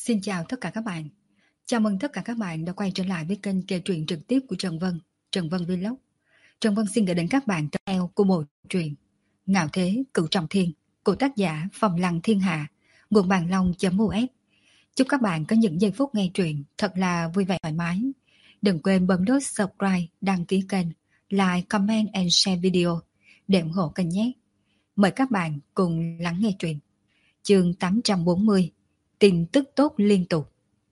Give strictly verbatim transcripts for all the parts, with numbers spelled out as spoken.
Xin chào tất cả các bạn. Chào mừng tất cả các bạn đã quay trở lại với kênh kể truyện trực tiếp của Trần Vân, Trần Vân Vlog. Trần Vân xin gửi đến các bạn tập theo của bộ truyện Ngạo Thế Cửu Trọng Thiên của tác giả Phong Lăng Thiên Hạ, nguồn bàn long.uf. Chúc các bạn có những giây phút nghe truyện thật là vui vẻ thoải mái. Đừng quên bấm nút subscribe, đăng ký kênh, like, comment and share video để ủng hộ kênh nhé. Mời các bạn cùng lắng nghe truyện. Chương tám trăm bốn mươi. Tin tức tốt liên tục.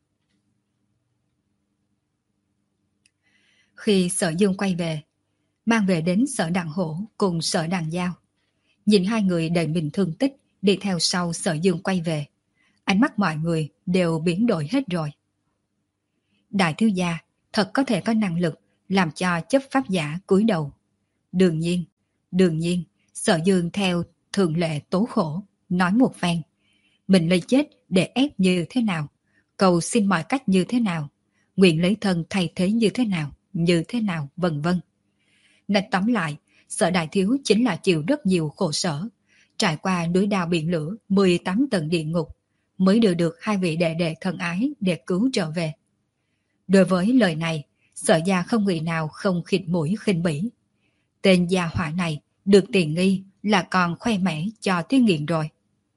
Khi Sở Dương quay về, mang về đến Sở Đằng Hổ cùng Sở Đằng Giao. Nhìn hai người đầy mình thương tích đi theo sau Sở Dương quay về, ánh mắt mọi người đều biến đổi hết rồi. Đại thiếu gia thật có thể có năng lực làm cho chấp pháp giả cúi đầu. Đương nhiên, đương nhiên, Sở Dương theo thường lệ tố khổ, nói một phen. Mình lấy chết để ép như thế nào, cầu xin mọi cách như thế nào, nguyện lấy thân thay thế như thế nào, như thế nào, vân vân. Nên tóm lại, Sở đại thiếu chính là chịu rất nhiều khổ sở, trải qua núi đao biển lửa, mười tám tầng địa ngục, mới đưa được hai vị đệ đệ thân ái để cứu trở về. Đối với lời này, Sở gia không người nào không khịt mũi khinh bỉ. Tên gia hỏa này được tiền nghi là còn khoe mẽ cho tiếng nghiện rồi.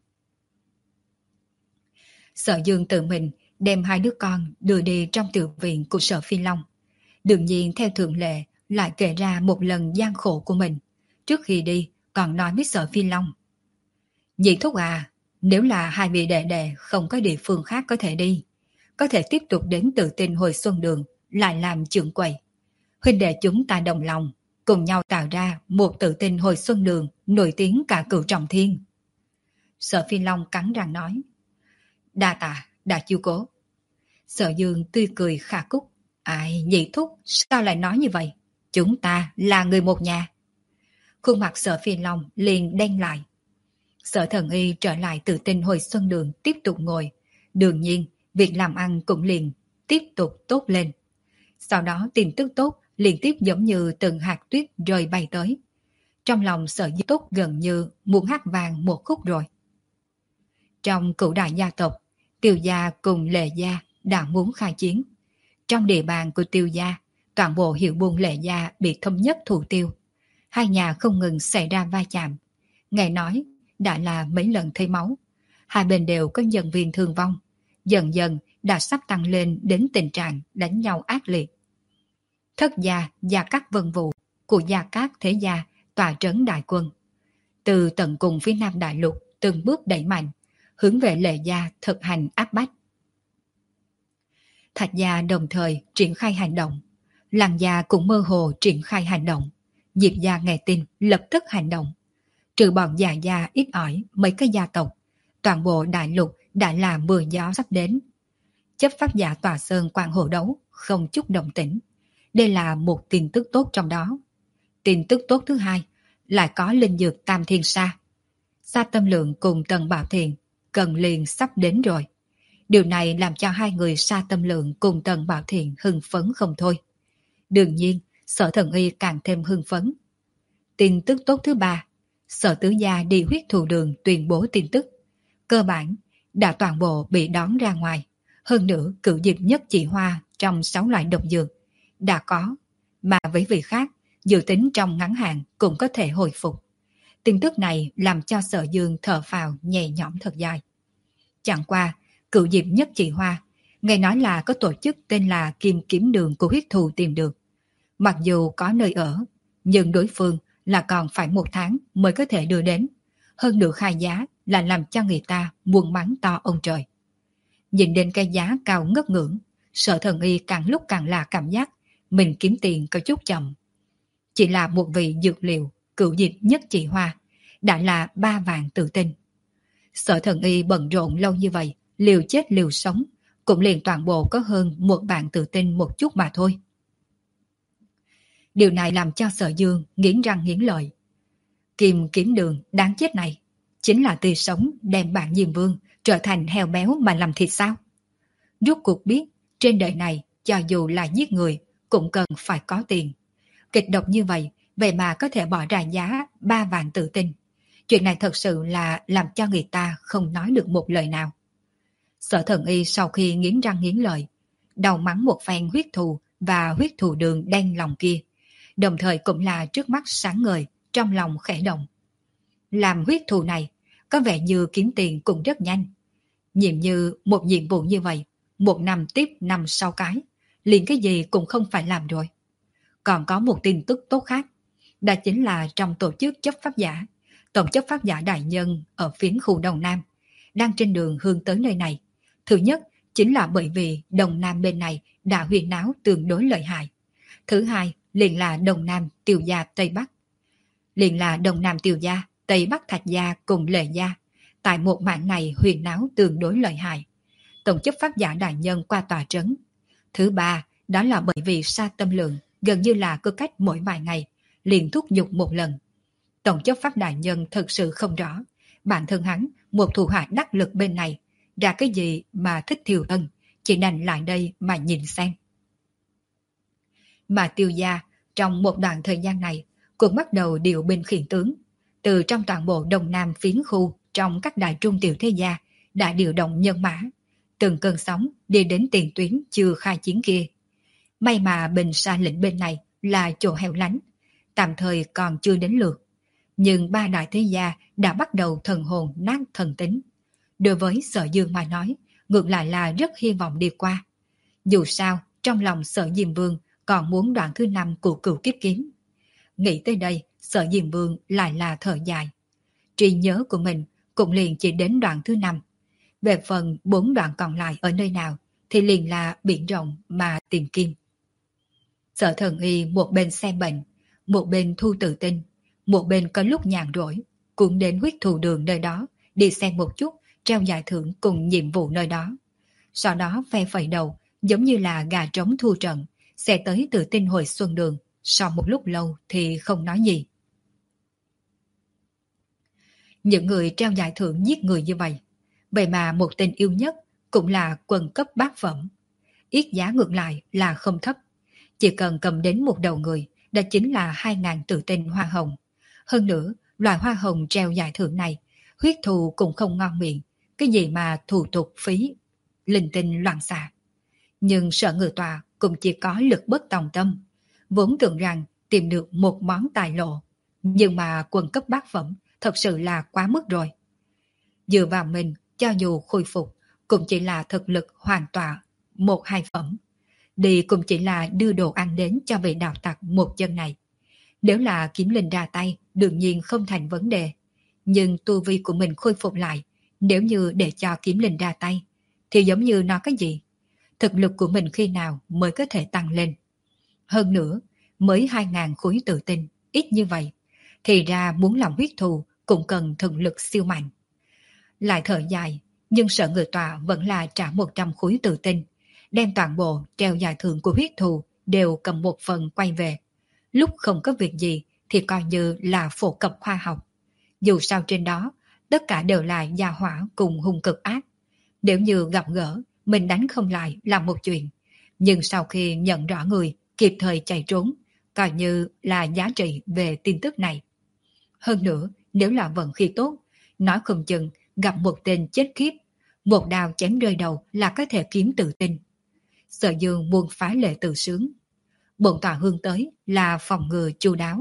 Sở Dương tự mình đem hai đứa con đưa đi trong tiểu viện của Sở Phi Long. Đương nhiên theo thường lệ lại kể ra một lần gian khổ của mình. Trước khi đi còn nói với Sở Phi Long: Nhị thúc à, nếu là hai vị đệ đệ không có địa phương khác có thể đi, có thể tiếp tục đến Tự Tin Hồi Xuân Đường lại làm trưởng quầy. Huynh đệ chúng ta đồng lòng, cùng nhau tạo ra một Tự Tin Hồi Xuân Đường nổi tiếng cả Cửu Trọng Thiên. Sở Phi Long cắn răng nói: Đa tạ, đã chiêu cố. Sở Dương tươi cười khả cúc: Ai, nhị thúc, sao lại nói như vậy? Chúng ta là người một nhà. Khuôn mặt Sở Phi Long liền đen lại. Sở Thần Y trở lại Tự Tin Hồi Xuân Đường tiếp tục ngồi. Đương nhiên, việc làm ăn cũng liền tiếp tục tốt lên. Sau đó tin tức tốt liên tiếp giống như từng hạt tuyết rơi bay tới. Trong lòng Sở Dương tốt gần như muốn hát vàng một khúc rồi. Trong cửu đại gia tộc, Tiêu gia cùng Lệ gia đã muốn khai chiến. Trong địa bàn của Tiêu gia, toàn bộ hiệu buôn Lệ gia bị thống nhất thủ tiêu. Hai nhà không ngừng xảy ra va chạm. Nghe nói đã là mấy lần thấy máu. Hai bên đều có nhân viên thương vong. Dần dần đã sắp tăng lên đến tình trạng đánh nhau ác liệt. Thất gia, Gia Cát Vân Vũ của Gia Cát Thế gia tọa trấn đại quân. Từ tận cùng phía Nam Đại Lục từng bước đẩy mạnh, hướng về Lệ gia thực hành áp bách. Thạch gia đồng thời triển khai hành động. Lăng gia cũng mơ hồ triển khai hành động. Diệp gia nghe tin lập tức hành động. Trừ bọn già gia ít ỏi mấy cái gia tộc, toàn bộ đại lục đã là mưa gió sắp đến. Chấp pháp giả tòa sơn quan hồ đấu không chút động tĩnh. Đây là một tin tức tốt trong đó. Tin tức tốt thứ hai, lại có linh dược Tam Thiên Sa. Sa Tâm Lượng cùng Tần Bảo Thiền cần liền sắp đến rồi. Điều này làm cho hai người Sa Tâm Lượng cùng Tần Bảo Thiền hưng phấn không thôi. Đương nhiên, Sở Thần Y càng thêm hưng phấn. Tin tức tốt thứ ba, Sở Tứ gia đi huyết thù đường tuyên bố tin tức. Cơ bản, đã toàn bộ bị đón ra ngoài. Hơn nữa, cửu diệp nhất chỉ hoa trong sáu loại độc dược đã có, mà với vị khác, dự tính trong ngắn hạn cũng có thể hồi phục. Tin tức này làm cho Sở Dương thở phào nhẹ nhõm thật dài. Chẳng qua, cửu diệp nhất chỉ hoa, nghe nói là có tổ chức tên là Kim Kiếm Đường của huyết thù tìm được. Mặc dù có nơi ở, nhưng đối phương là còn phải một tháng mới có thể đưa đến. Hơn nữa khai giá là làm cho người ta buồn mắng to ông trời. Nhìn đến cái giá cao ngất ngưỡng, Sở Thần Y càng lúc càng là cảm giác mình kiếm tiền có chút chậm. Chỉ là một vị dược liệu cửu diệp nhất chỉ hoa đã là ba vạn tự tin. Sở Thần Y bận rộn lâu như vậy, liều chết liều sống, cũng liền toàn bộ có hơn một vạn tự tin một chút mà thôi. Điều này làm cho Sở Dương nghiến răng nghiến lợi. Kim Kiếm Đường đáng chết này, chính là tươi sống đem bản Diêm Vương trở thành heo béo mà làm thịt sao? Rốt cuộc biết, trên đời này cho dù là giết người cũng cần phải có tiền. Kịch độc như vậy, vậy mà có thể bỏ ra giá ba vạn tự tin. Chuyện này thật sự là làm cho người ta không nói được một lời nào. Sở Thần Y sau khi nghiến răng nghiến lợi, đầu mắng một phen huyết thù và huyết thù đường đen lòng kia, đồng thời cũng là trước mắt sáng ngời, trong lòng khẽ động. Làm huyết thù này, có vẻ như kiếm tiền cũng rất nhanh. Nhiệm như một nhiệm vụ như vậy, một năm tiếp năm sau cái, liền cái gì cũng không phải làm rồi. Còn có một tin tức tốt khác, đó chính là trong tổ chức chấp pháp giả, tổng chấp pháp giả đại nhân ở phiến khu Đông Nam, đang trên đường hướng tới nơi này. Thứ nhất, chính là bởi vì Đông Nam bên này đã huyên náo tương đối lợi hại. Thứ hai, liền là Đông Nam Tiêu Gia Tây Bắc. Liền là Đông Nam Tiêu Gia, Tây Bắc Thạch Gia cùng Lệ Gia. Tại một mảng này huyền náo tương đối lợi hại. Tổng chấp pháp giả đại nhân qua tòa trấn. Thứ ba, đó là bởi vì Sa Tâm Lượng gần như là cứ cách mỗi vài ngày, liền thúc giục một lần. Tổng chấp pháp đại nhân thật sự không rõ, bản thân hắn, một thủ hạ đắc lực bên này, ra cái gì mà thích Thiều Ân, chỉ đành lại đây mà nhìn xem. Mà Tiêu Gia, trong một đoạn thời gian này, cũng bắt đầu điều binh khiển tướng. Từ trong toàn bộ Đông Nam phiến khu, trong các đại trung tiểu thế gia, đã điều động nhân mã, từng cơn sóng đi đến tiền tuyến chưa khai chiến kia. May mà Bình Sa lĩnh bên này là chỗ hẻo lánh, tạm thời còn chưa đến lượt. Nhưng ba đại thế gia đã bắt đầu thần hồn nát thần tính. Đối với Sở Dương mà nói, ngược lại là rất hy vọng đi qua. Dù sao, trong lòng Sở Diêm Vương còn muốn đoạn thứ năm của Cửu Kiếp Kiếm. Nghĩ tới đây, Sở Diêm Vương lại là thở dài. Trí nhớ của mình cũng liền chỉ đến đoạn thứ năm. Về phần bốn đoạn còn lại ở nơi nào, thì liền là biển rộng mà tìm kim. Sở Thần Y một bên xem bệnh, một bên thu tự tin, một bên có lúc nhàn rỗi, cũng đến huyết thù đường nơi đó, đi xem một chút, treo giải thưởng cùng nhiệm vụ nơi đó. Sau đó phe phẩy đầu, giống như là gà trống thu trận, sẽ tới tự tin hồi xuân đường, sau một lúc lâu thì không nói gì. Những người treo giải thưởng giết người như vậy, vậy mà một tên yêu nhất cũng là quân cấp bát phẩm. Yết giá ngược lại là không thấp, chỉ cần cầm đến một đầu người, đó chính là hai ngàn tự tin hoa hồng. Hơn nữa, loại hoa hồng treo giải thưởng này, huyết thù cũng không ngon miệng, cái gì mà thủ tục phí, linh tinh loạn xạ. Nhưng Sở Ngự Tòa cũng chỉ có lực bất tòng tâm, vốn tưởng rằng tìm được một món tài lộ, nhưng mà quân cấp bát phẩm thật sự là quá mức rồi. Dựa vào mình, cho dù khôi phục, cũng chỉ là thực lực hoàn toàn một hai phẩm. Đi cũng chỉ là đưa đồ ăn đến cho vị đạo tặc một chân này. Nếu là kiếm linh ra tay, đương nhiên không thành vấn đề. Nhưng tu vi của mình khôi phục lại, nếu như để cho kiếm linh ra tay, thì giống như nó cái gì? Thực lực của mình khi nào mới có thể tăng lên? Hơn nữa, mới hai ngàn khối tự tin, ít như vậy, thì ra muốn làm huyết thù cũng cần thực lực siêu mạnh. Lại thở dài, nhưng Sở Ngự Tòa vẫn là trả một trăm khối tự tin, đem toàn bộ treo giải thưởng của huyết thù đều cầm một phần quay về. Lúc không có việc gì thì coi như là phổ cập khoa học. Dù sao trên đó, tất cả đều là gia hỏa cùng hung cực ác. Nếu như gặp gỡ, mình đánh không lại là một chuyện. Nhưng sau khi nhận rõ người, kịp thời chạy trốn, coi như là giá trị về tin tức này. Hơn nữa, nếu là vận khí tốt, nói không chừng gặp một tên chết khiếp, một đao chém rơi đầu là có thể kiếm tự tin. Sở Dương muốn phá lệ tự sướng. Bổn tọa hướng tới là phòng ngừa chu đáo.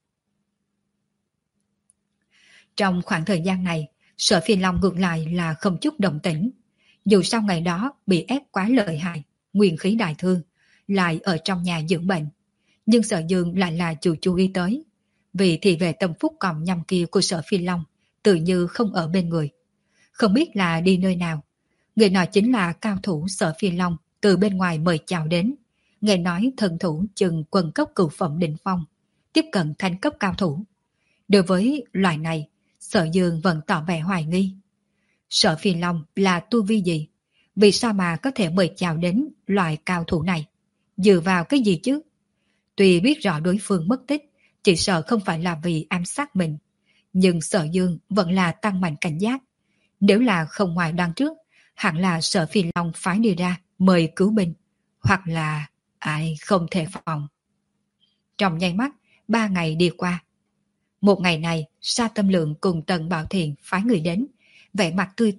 Trong khoảng thời gian này, Sở Phi Long ngược lại là không chút động tĩnh. Dù sau ngày đó bị ép quá lợi hại, nguyên khí đại thương, lại ở trong nhà dưỡng bệnh. Nhưng Sở Dương lại là chủ chú ý tới. Vì thị vệ tâm phúc còn nhằm kia của Sở Phi Long tự như không ở bên người. Không biết là đi nơi nào. Người nọ chính là cao thủ Sở Phi Long từ bên ngoài mời chào đến. Nghe nói thần thủ chừng quân cấp cửu phẩm đỉnh phong, tiếp cận thánh cấp cao thủ. Đối với loại này, Sở Dương vẫn tỏ vẻ hoài nghi. Sở Phi Long là tu vi gì? Vì sao mà có thể mời chào đến loại cao thủ này? Dựa vào cái gì chứ? Tuy biết rõ đối phương mất tích, chỉ sợ không phải là vì ám sát mình. Nhưng Sở Dương vẫn là tăng mạnh cảnh giác. Nếu là không ngoài đoán trước, hẳn là Sở Phi Long phái đi ra mời cứu binh. Hoặc là ai không thể phòng. Trong nháy mắt, ba ngày đi qua. Một ngày này, Sa Tâm Lượng cùng Tần Bảo Thiện phái người đến, vẻ mặt tươi cười,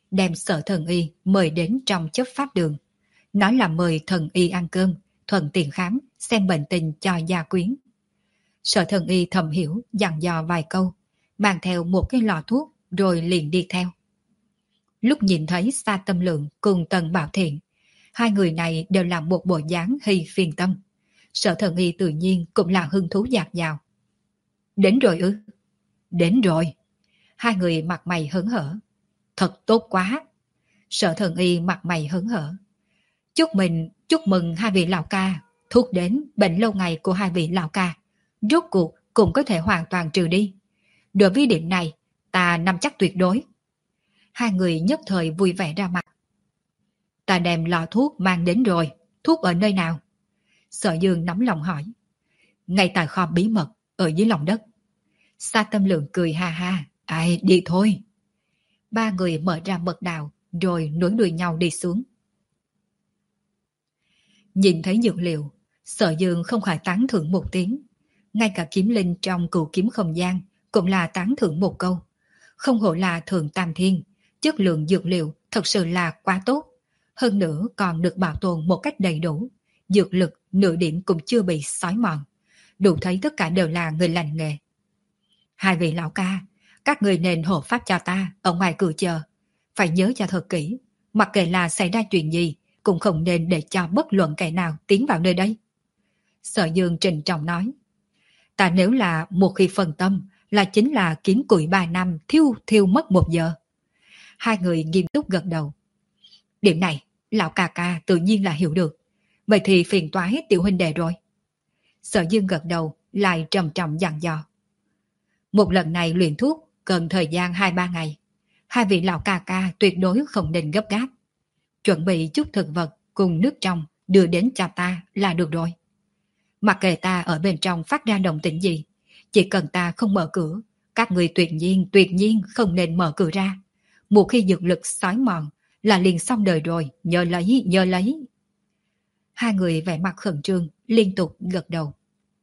đem Sở Thần Y mời đến trong chấp pháp đường. Nói là mời Thần Y ăn cơm, thuận tiện khám, xem bệnh tình cho gia quyến. Sở Thần Y thầm hiểu, dặn dò vài câu, mang theo một cái lọ thuốc rồi liền đi theo. Lúc nhìn thấy Sa Tâm Lượng cùng Tần Bảo Thiện, hai người này đều là một bộ dáng hy phiền tâm. Sở Thần Y tự nhiên cũng là hứng thú dạt dào. Đến rồi ư? Đến rồi. Hai người mặt mày hớn hở. Thật tốt quá. Sở Thần Y mặt mày hớn hở. Chúc mình, chúc mừng hai vị lão ca. Thuốc đến, bệnh lâu ngày của hai vị lão ca rốt cuộc cũng có thể hoàn toàn trừ đi. Đối với điểm này, ta nắm chắc tuyệt đối. Hai người nhất thời vui vẻ ra mặt. Ta đem lọ thuốc mang đến rồi. Thuốc ở nơi nào? Sở Dương nóng lòng hỏi. Ngay tại kho bí mật, ở dưới lòng đất. Sa Tâm Lượng cười ha ha. Ai, đi thôi. Ba người mở ra mật đạo, rồi nối đuôi nhau đi xuống. Nhìn thấy dược liệu, Sở Dương không khỏi tán thưởng một tiếng. Ngay cả kiếm linh trong cửu kiếm không gian cũng là tán thưởng một câu. Không hổ là thượng tam thiên, chất lượng dược liệu thật sự là quá tốt. Hơn nữa còn được bảo tồn một cách đầy đủ. Dược lực nửa điểm cũng chưa bị xói mòn. Đủ thấy tất cả đều là người lành nghề. Hai vị lão ca, các người nên hộ pháp cho ta ở ngoài cửa chờ. Phải nhớ cho thật kỹ, mặc kệ là xảy ra chuyện gì, cũng không nên để cho bất luận kẻ nào tiến vào nơi đây. Sở Dương trịnh trọng nói. Ta nếu là một khi phân tâm, là chính là kiếm củi ba năm thiêu thiêu mất một giờ. Hai người nghiêm túc gật đầu. Điểm này, lão ca ca tự nhiên là hiểu được. Vậy thì phiền toái tiểu huynh đệ rồi. Sở Dương gật đầu, lại trầm trọng dặn dò. Một lần này luyện thuốc cần thời gian hai ba ngày. Hai vị lão ca ca tuyệt đối không nên gấp gáp. Chuẩn bị chút thực vật cùng nước trong đưa đến cho ta là được rồi. Mặc kệ ta ở bên trong phát ra động tĩnh gì, chỉ cần ta không mở cửa, các người tuyệt nhiên tuyệt nhiên không nên mở cửa ra. Một khi dược lực xói mòn là liền xong đời rồi, nhớ lấy, nhớ lấy. Hai người vẻ mặt khẩn trương, liên tục gật đầu.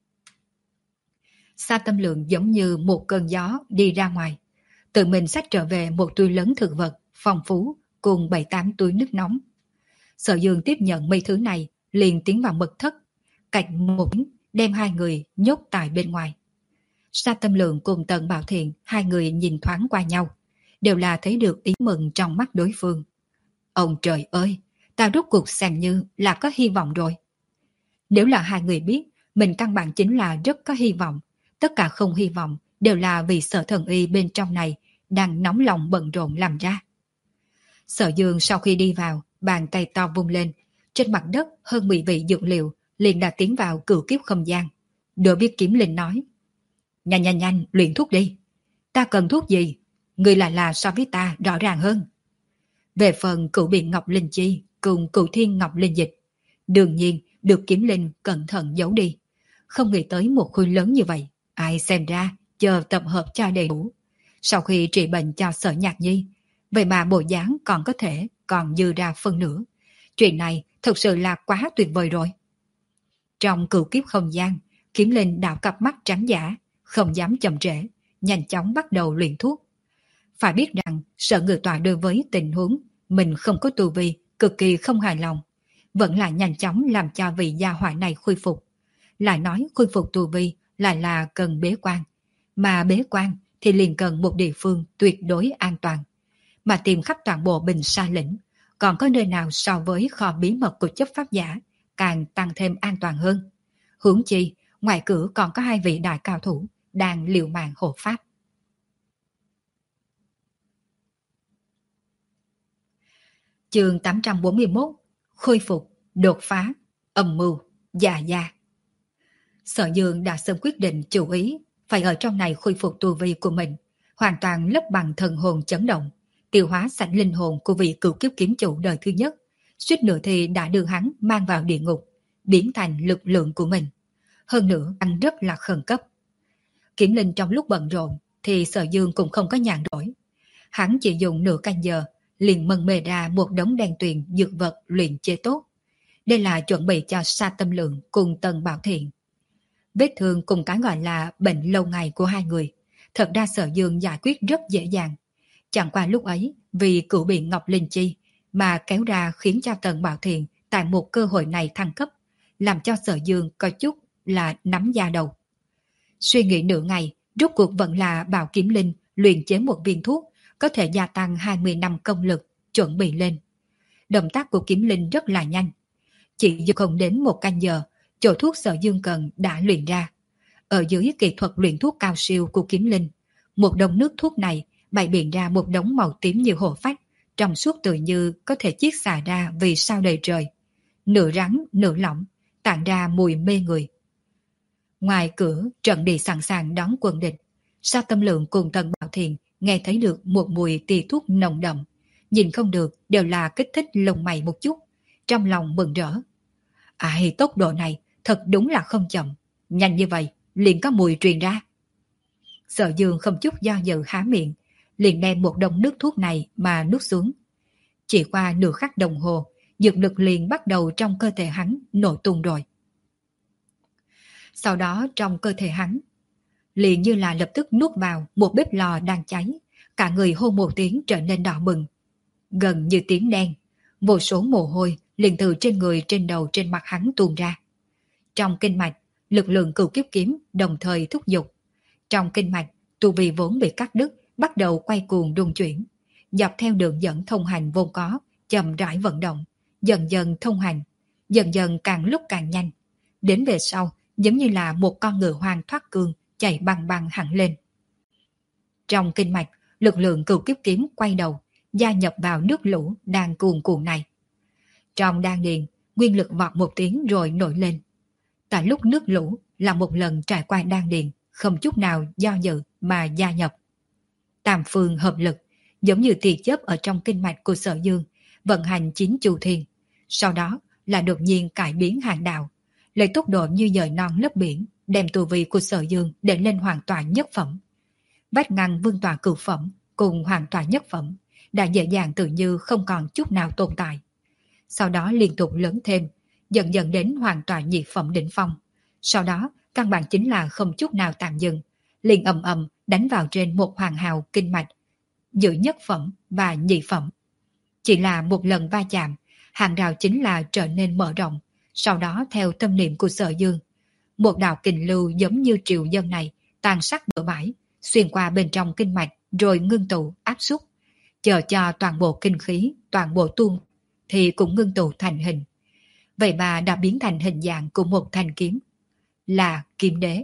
Sa Tâm Lượng giống như một cơn gió đi ra ngoài, tự mình xách trở về một túi lớn thực vật phong phú cùng bảy tám túi nước nóng. Sở Dương tiếp nhận mấy thứ này, liền tiến vào mật thất, cạnh một đem hai người nhốt tại bên ngoài. Sa Tâm Lượng cùng Tần Bảo Thiện hai người nhìn thoáng qua nhau, đều là thấy được ý mừng trong mắt đối phương. Ông trời ơi, ta rốt cuộc xem như là có hy vọng rồi. Nếu là hai người biết, mình căn bản chính là rất có hy vọng. Tất cả không hy vọng đều là vì Sở Thần Y bên trong này đang nóng lòng bận rộn làm ra. Sở Dương sau khi đi vào, bàn tay to vung lên, trên mặt đất hơn mười vị dược liệu liền đã tiến vào cửu kiếp không gian. Đối với kiếm linh nói. Nhanh nhanh nhanh, luyện thuốc đi. Ta cần thuốc gì? Người là là so với ta rõ ràng hơn. Về phần cửu biện ngọc linh chi cùng cửu thiên ngọc linh dịch, đương nhiên được kiếm linh cẩn thận giấu đi. Không nghĩ tới một khối lớn như vậy. Ai xem ra, chờ tập hợp cho đầy đủ. Sau khi trị bệnh cho Sở Nhạc Nhi, vậy mà bộ dáng còn có thể còn dư ra phân nửa. Chuyện này thực sự là quá tuyệt vời rồi. Trong cửu kiếp không gian, kiếm linh đảo cặp mắt trắng giả, không dám chậm trễ, nhanh chóng bắt đầu luyện thuốc. Phải biết rằng Sở Ngự Tọa đối với tình huống mình không có tu vi, cực kỳ không hài lòng, vẫn là nhanh chóng làm cho vị gia hỏa này khôi phục. Lại nói khôi phục tu vi lại là cần bế quan, mà bế quan thì liền cần một địa phương tuyệt đối an toàn. Mà tìm khắp toàn bộ Bình Sa lĩnh, còn có nơi nào so với kho bí mật của chấp pháp giả càng tăng thêm an toàn hơn. Huống chi, ngoài cửa còn có hai vị đại cao thủ đang liều mạng hộ pháp. Chương tám trăm bốn mươi mốt. Khôi phục, đột phá, âm mưu, già gia. Sở Dương đã sớm quyết định chủ ý phải ở trong này khôi phục tu vi của mình, hoàn toàn lấp bằng thần hồn chấn động, tiêu hóa sạch linh hồn của vị cửu kiếp kiếm chủ đời thứ nhất, suýt nữa thì đã đưa hắn mang vào địa ngục, biến thành lực lượng của mình. Hơn nữa anh rất là khẩn cấp. Kiếm linh trong lúc bận rộn thì Sở Dương cũng không có nhàn rỗi. Hắn chỉ dùng nửa canh giờ liền mần mê ra một đống đan tuyền dược vật luyện chế tốt. Đây là chuẩn bị cho Sa Tâm Lượng cùng Tần Bảo Thiện. Vết thương cùng cái gọi là bệnh lâu ngày của hai người, thật ra Sở Dương giải quyết rất dễ dàng. Chẳng qua lúc ấy, vì cửu biện Ngọc Linh Chi mà kéo ra khiến cho Tần Bảo Thiện tại một cơ hội này thăng cấp, làm cho Sở Dương có chút là nắm da đầu. Suy nghĩ nửa ngày, rốt cuộc vẫn là Bảo Kiếm Linh luyện chế một viên thuốc có thể gia tăng hai mươi năm công lực, chuẩn bị lên. Động tác của Kiếm Linh rất là nhanh. Chỉ dù không đến một canh giờ, chỗ thuốc Sở Dương cần đã luyện ra. Ở dưới kỹ thuật luyện thuốc cao siêu của Kiếm Linh, một đống nước thuốc này bày biện ra một đống màu tím như hồ phách, trong suốt tự như có thể chiết xả ra vì sao đầy trời. Nửa rắn, nửa lỏng, tản ra mùi mê người. Ngoài cửa, trận địa sẵn sàng đón quân địch. Sa Tâm Lượng cùng Tần Bảo Thiện nghe thấy được một mùi tỳ thuốc nồng đậm. Nhìn không được đều là kích thích lông mày một chút. Trong lòng mừng rỡ. Ai, tốc độ này thật đúng là không chậm. Nhanh như vậy, liền có mùi truyền ra. Sở Dương không chút do dự há miệng, liền đem một đống nước thuốc này mà nuốt xuống. Chỉ qua nửa khắc đồng hồ, dược lực liền bắt đầu trong cơ thể hắn nổ tung rồi. Sau đó trong cơ thể hắn, liền như là lập tức nuốt vào một bếp lò đang cháy, cả người hô một tiếng trở nên đỏ bừng, gần như tím đen, vô số mồ hôi liền từ trên người, trên đầu, trên mặt hắn tuôn ra. Trong kinh mạch, lực lượng cửu kiếp kiếm đồng thời thúc giục. Trong kinh mạch, tu vi vốn bị cắt đứt bắt đầu quay cuồng rung chuyển, dọc theo đường dẫn thông hành vốn có, chậm rãi vận động, dần dần thông hành, dần dần càng lúc càng nhanh. Đến về sau, giống như là một con ngựa hoang thoát cương chạy băng băng hẳn lên. Trong kinh mạch, lực lượng cửu kiếp kiếm quay đầu, gia nhập vào nước lũ đang cuồn cuộn này. Trong đan điền, nguyên lực vọt một tiếng rồi nổi lên. Tại lúc nước lũ là một lần trải qua đan điền, không chút nào do dự mà gia nhập. Tam phương hợp lực, giống như tia chớp ở trong kinh mạch của Sở Dương, vận hành chín chu thiên. Sau đó là đột nhiên cải biến hàng đạo, lấy tốc độ như dời non lấp biển, đem tu vi của Sở Dương để lên hoàn toàn nhất phẩm. Vách ngăn vương tọa cửu phẩm cùng hoàn toàn nhất phẩm đã dễ dàng tự như không còn chút nào tồn tại. Sau đó liên tục lớn thêm, dần dần đến hoàn toàn nhị phẩm đỉnh phong. Sau đó căn bản chính là không chút nào tạm dừng, liền ầm ầm đánh vào trên một hoàng hào kinh mạch giữa nhất phẩm và nhị phẩm. Chỉ là một lần va chạm, hàng rào chính là trở nên mở rộng. Sau đó theo tâm niệm của Sở Dương, một đạo kình lưu giống như triều dân này tàn sát bờ bãi, xuyên qua bên trong kinh mạch rồi ngưng tụ áp xúc, chờ cho toàn bộ kinh khí, toàn bộ tuôn thì cũng ngưng tụ thành hình. Vậy mà đã biến thành hình dạng của một thanh kiếm, là kiếm đế.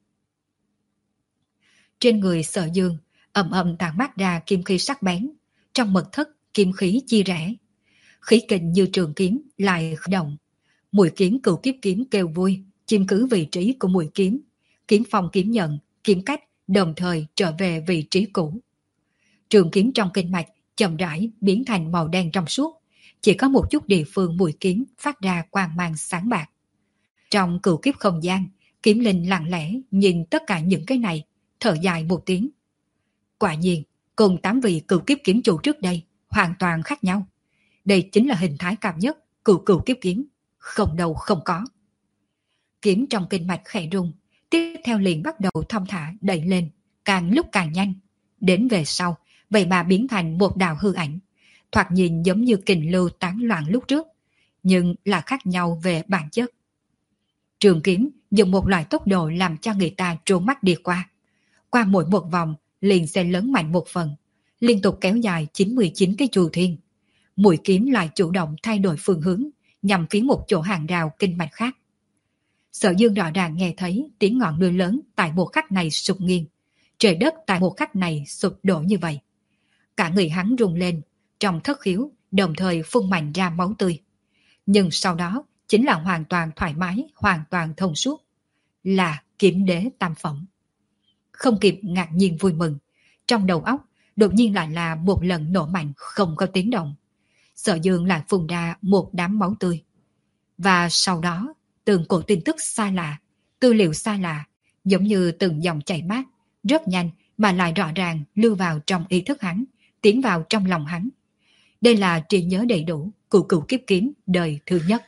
Trên người Sở Dương ầm ầm tản mát ra kim khí sắc bén, trong mật thất kim khí chia rẽ, khí kình như trường kiếm lại khởi động. Mũi kiếm cửu kiếp kiếm kêu vui, chiếm cứ vị trí của mũi kiếm, kiếm phong kiếm nhận, kiếm cách đồng thời trở về vị trí cũ. Trường kiếm trong kinh mạch chậm rãi biến thành màu đen trong suốt, chỉ có một chút địa phương mũi kiếm phát ra quang mang sáng bạc. Trong cửu kiếp không gian, Kiếm Linh lặng lẽ nhìn tất cả những cái này, thở dài một tiếng. Quả nhiên, cùng tám vị cửu kiếp kiếm chủ trước đây hoàn toàn khác nhau. Đây chính là hình thái cao nhất cửu cửu kiếp kiếm, không đâu không có. Kiếm trong kinh mạch khẽ rung, tiếp theo liền bắt đầu thong thả đẩy lên, càng lúc càng nhanh. Đến về sau, vậy mà biến thành một đạo hư ảnh, thoạt nhìn giống như kình lưu tán loạn lúc trước, nhưng là khác nhau về bản chất. Trường kiếm dùng một loại tốc độ làm cho người ta trốn mắt đi qua. Qua mỗi một vòng liền sẽ lớn mạnh một phần, liên tục kéo dài chín mươi chín cái chu thiên. Mũi kiếm lại chủ động thay đổi phương hướng, nhằm phía một chỗ hàng rào kinh mạch khác. Sở Dương rõ ràng nghe thấy tiếng ngọn lửa lớn tại một khắc này sụp nghiêng, trời đất tại một khắc này sụp đổ như vậy. Cả người hắn rung lên, trong thất khiếu đồng thời phun mạnh ra máu tươi. Nhưng sau đó chính là hoàn toàn thoải mái, hoàn toàn thông suốt, là kiếm đế tam phẩm. Không kịp ngạc nhiên vui mừng, trong đầu óc đột nhiên lại là một lần nổ mạnh không có tiếng động. Sở Dương lại phun ra một đám máu tươi. Và sau đó, từng cổ tin tức xa lạ, tư liệu xa lạ, giống như từng dòng chảy mát, rất nhanh mà lại rõ ràng lưu vào trong ý thức hắn, tiến vào trong lòng hắn. Đây là trí nhớ đầy đủ của cửu kiếp kiếm đời thứ nhất.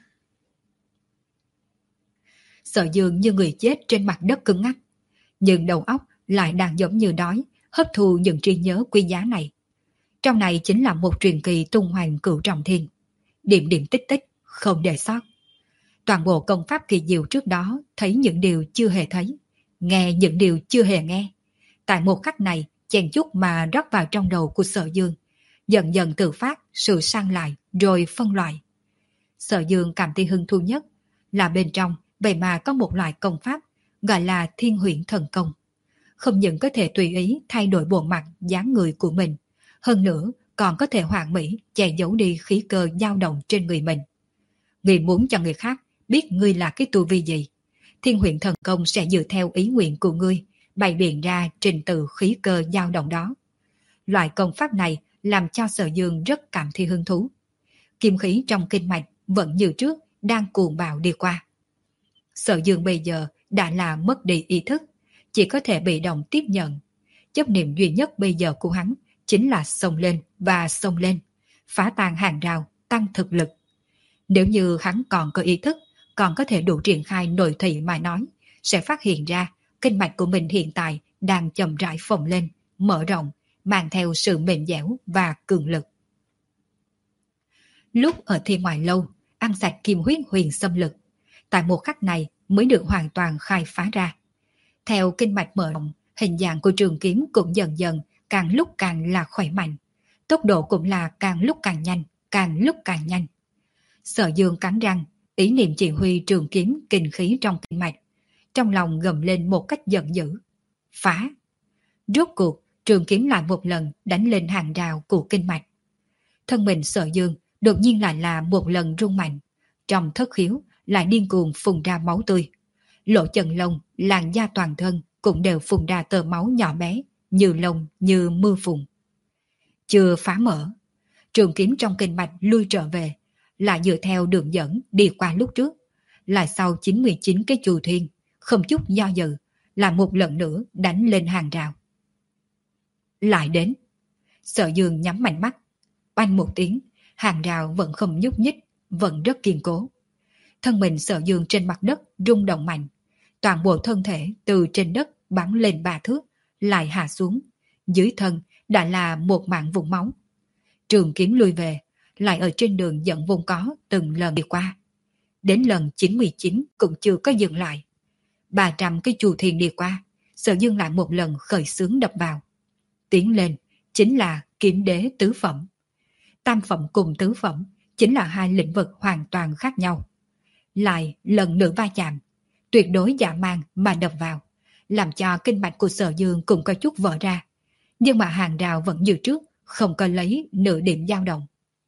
Sở Dương như người chết trên mặt đất cứng ngắc, nhưng đầu óc lại đang giống như đói, hấp thu những trí nhớ quý giá này. Trong này chính là một truyền kỳ tung hoành cửu trọng thiên. Điểm điểm tích tích, không để sót. Toàn bộ công pháp kỳ diệu trước đó thấy những điều chưa hề thấy, nghe những điều chưa hề nghe. Tại một khắc này, chen chúc mà rót vào trong đầu của Sở Dương, dần dần tự phát sự sang lại rồi phân loại. Sở Dương cảm thấy hứng thú nhất là bên trong vậy mà có một loại công pháp gọi là Thiên Huyễn Thần Công. Không những có thể tùy ý thay đổi bộ mặt dáng người của mình, hơn nữa còn có thể hoàn mỹ che giấu đi khí cơ dao động trên người mình. Người muốn cho người khác biết ngươi là cái tu vi gì, Thiên Huyễn Thần Công sẽ dựa theo ý nguyện của ngươi bày biện ra trình tự khí cơ dao động đó. Loại công pháp này làm cho Sở Dương rất cảm thấy hứng thú. Kim khí trong kinh mạch vẫn như trước đang cuồng bạo đi qua. Sở Dương bây giờ đã là mất đi ý thức, chỉ có thể bị động tiếp nhận. Chấp niệm duy nhất bây giờ của hắn chính là xông lên và xông lên, phá tan hàng rào, tăng thực lực. Nếu như hắn còn có ý thức, còn có thể đủ triển khai nội thị mà nói, sẽ phát hiện ra kinh mạch của mình hiện tại đang chậm rãi phồng lên, mở rộng, mang theo sự mềm dẻo và cường lực. Lúc ở Thiên Ngoại Lâu, ăn sạch kim huyết huyền xâm lực, tại một khắc này mới được hoàn toàn khai phá ra. Theo kinh mạch mở rộng, hình dạng của trường kiếm cũng dần dần càng lúc càng là khỏe mạnh, tốc độ cũng là càng lúc càng nhanh, càng lúc càng nhanh. Sở Dương cắn răng, ý niệm chỉ huy trường kiếm kinh khí trong kinh mạch, trong lòng gầm lên một cách giận dữ. Phá! Rốt cuộc, trường kiếm lại một lần đánh lên hàng rào của kinh mạch. Thân mình Sở Dương đột nhiên lại là một lần rung mạnh, trong thất khiếu lại điên cuồng phun ra máu tươi. Lỗ chân lông, làn da toàn thân cũng đều phun ra tờ máu nhỏ bé, như lông như mưa phùn. Chưa phá mở, trường kiếm trong kinh mạch lui trở về, lại dựa theo đường dẫn đi qua lúc trước, lại sau chín mươi chín cái chu thiên, không chút do dự, là một lần nữa đánh lên hàng rào. Lại đến. Sở Dương nhắm mạnh mắt, oanh một tiếng, hàng rào vẫn không nhúc nhích, vẫn rất kiên cố. Thân mình Sở Dương trên mặt đất rung động mạnh, toàn bộ thân thể từ trên đất bắn lên ba thước, lại hạ xuống, dưới thân đã là một mảng vụn máu. Trường kiếm lui về, lại ở trên đường dẫn vốn có từng lần đi qua. Đến lần chín mươi chín cũng chưa có dừng lại. ba trăm cái chu thiên đi qua, Sở Dương lại một lần khởi xướng đập vào. Tiến lên chính là kiếm đế tứ phẩm. Tam phẩm cùng tứ phẩm chính là hai lĩnh vực hoàn toàn khác nhau. Lại lần nữa va chạm, tuyệt đối dã man mà đập vào, làm cho kinh mạch của Sở Dương cũng có chút vỡ ra. Nhưng mà hàng rào vẫn như trước, không có lấy nửa điểm dao động.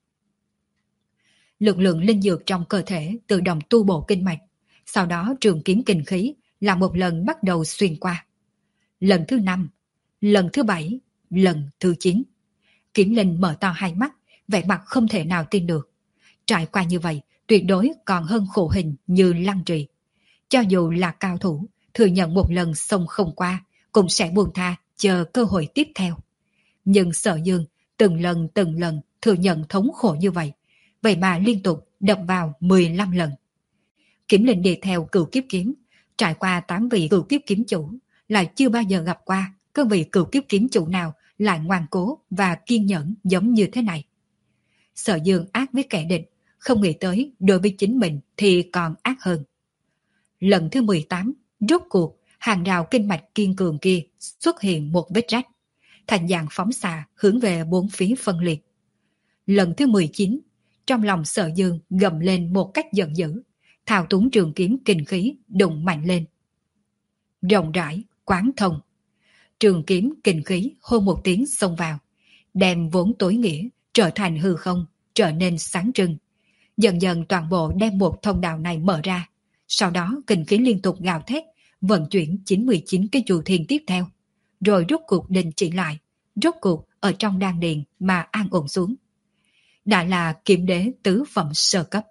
Lực lượng linh dược trong cơ thể tự động tu bổ kinh mạch, sau đó trường kiếm kinh khí là một lần bắt đầu xuyên qua. Lần thứ năm, lần thứ bảy, lần thứ chín. Kiếm linh mở to hai mắt, vẻ mặt không thể nào tin được. Trải qua như vậy, tuyệt đối còn hơn khổ hình như lăng trì. Cho dù là cao thủ, thừa nhận một lần xông không qua, cũng sẽ buông tha, chờ cơ hội tiếp theo. Nhưng Sở Dương từng lần từng lần thừa nhận thống khổ như vậy, vậy mà liên tục đập vào mười lăm lần. Kiếm linh đi theo cửu kiếp kiếm, trải qua tám vị cửu kiếp kiếm chủ, lại chưa bao giờ gặp qua các vị cửu kiếp kiếm chủ nào lại ngoan cố và kiên nhẫn giống như thế này. Sở Dương ác với kẻ địch, không nghĩ tới đối với chính mình thì còn ác hơn. Lần thứ mười tám, rốt cuộc, hàng rào kinh mạch kiên cường kia xuất hiện một vết rách, thành dạng phóng xạ hướng về bốn phía phân liệt. Lần thứ mười chín, trong lòng Sở Dương gầm lên một cách giận dữ, thao túng trường kiếm kinh khí đụng mạnh lên. Rộng rãi, quán thông. Trường kiếm kinh khí hô một tiếng xông vào, đem vốn tối nghĩa trở thành hư không, trở nên sáng trưng. Dần dần toàn bộ đem một thông đạo này mở ra, sau đó kinh khí liên tục gào thét, vận chuyển chín mươi chín cái chu thiên tiếp theo, rồi rốt cuộc đình chỉ lại, rốt cuộc ở trong đan điền mà an ổn xuống. Đã là kiếm đế tứ phẩm sơ cấp.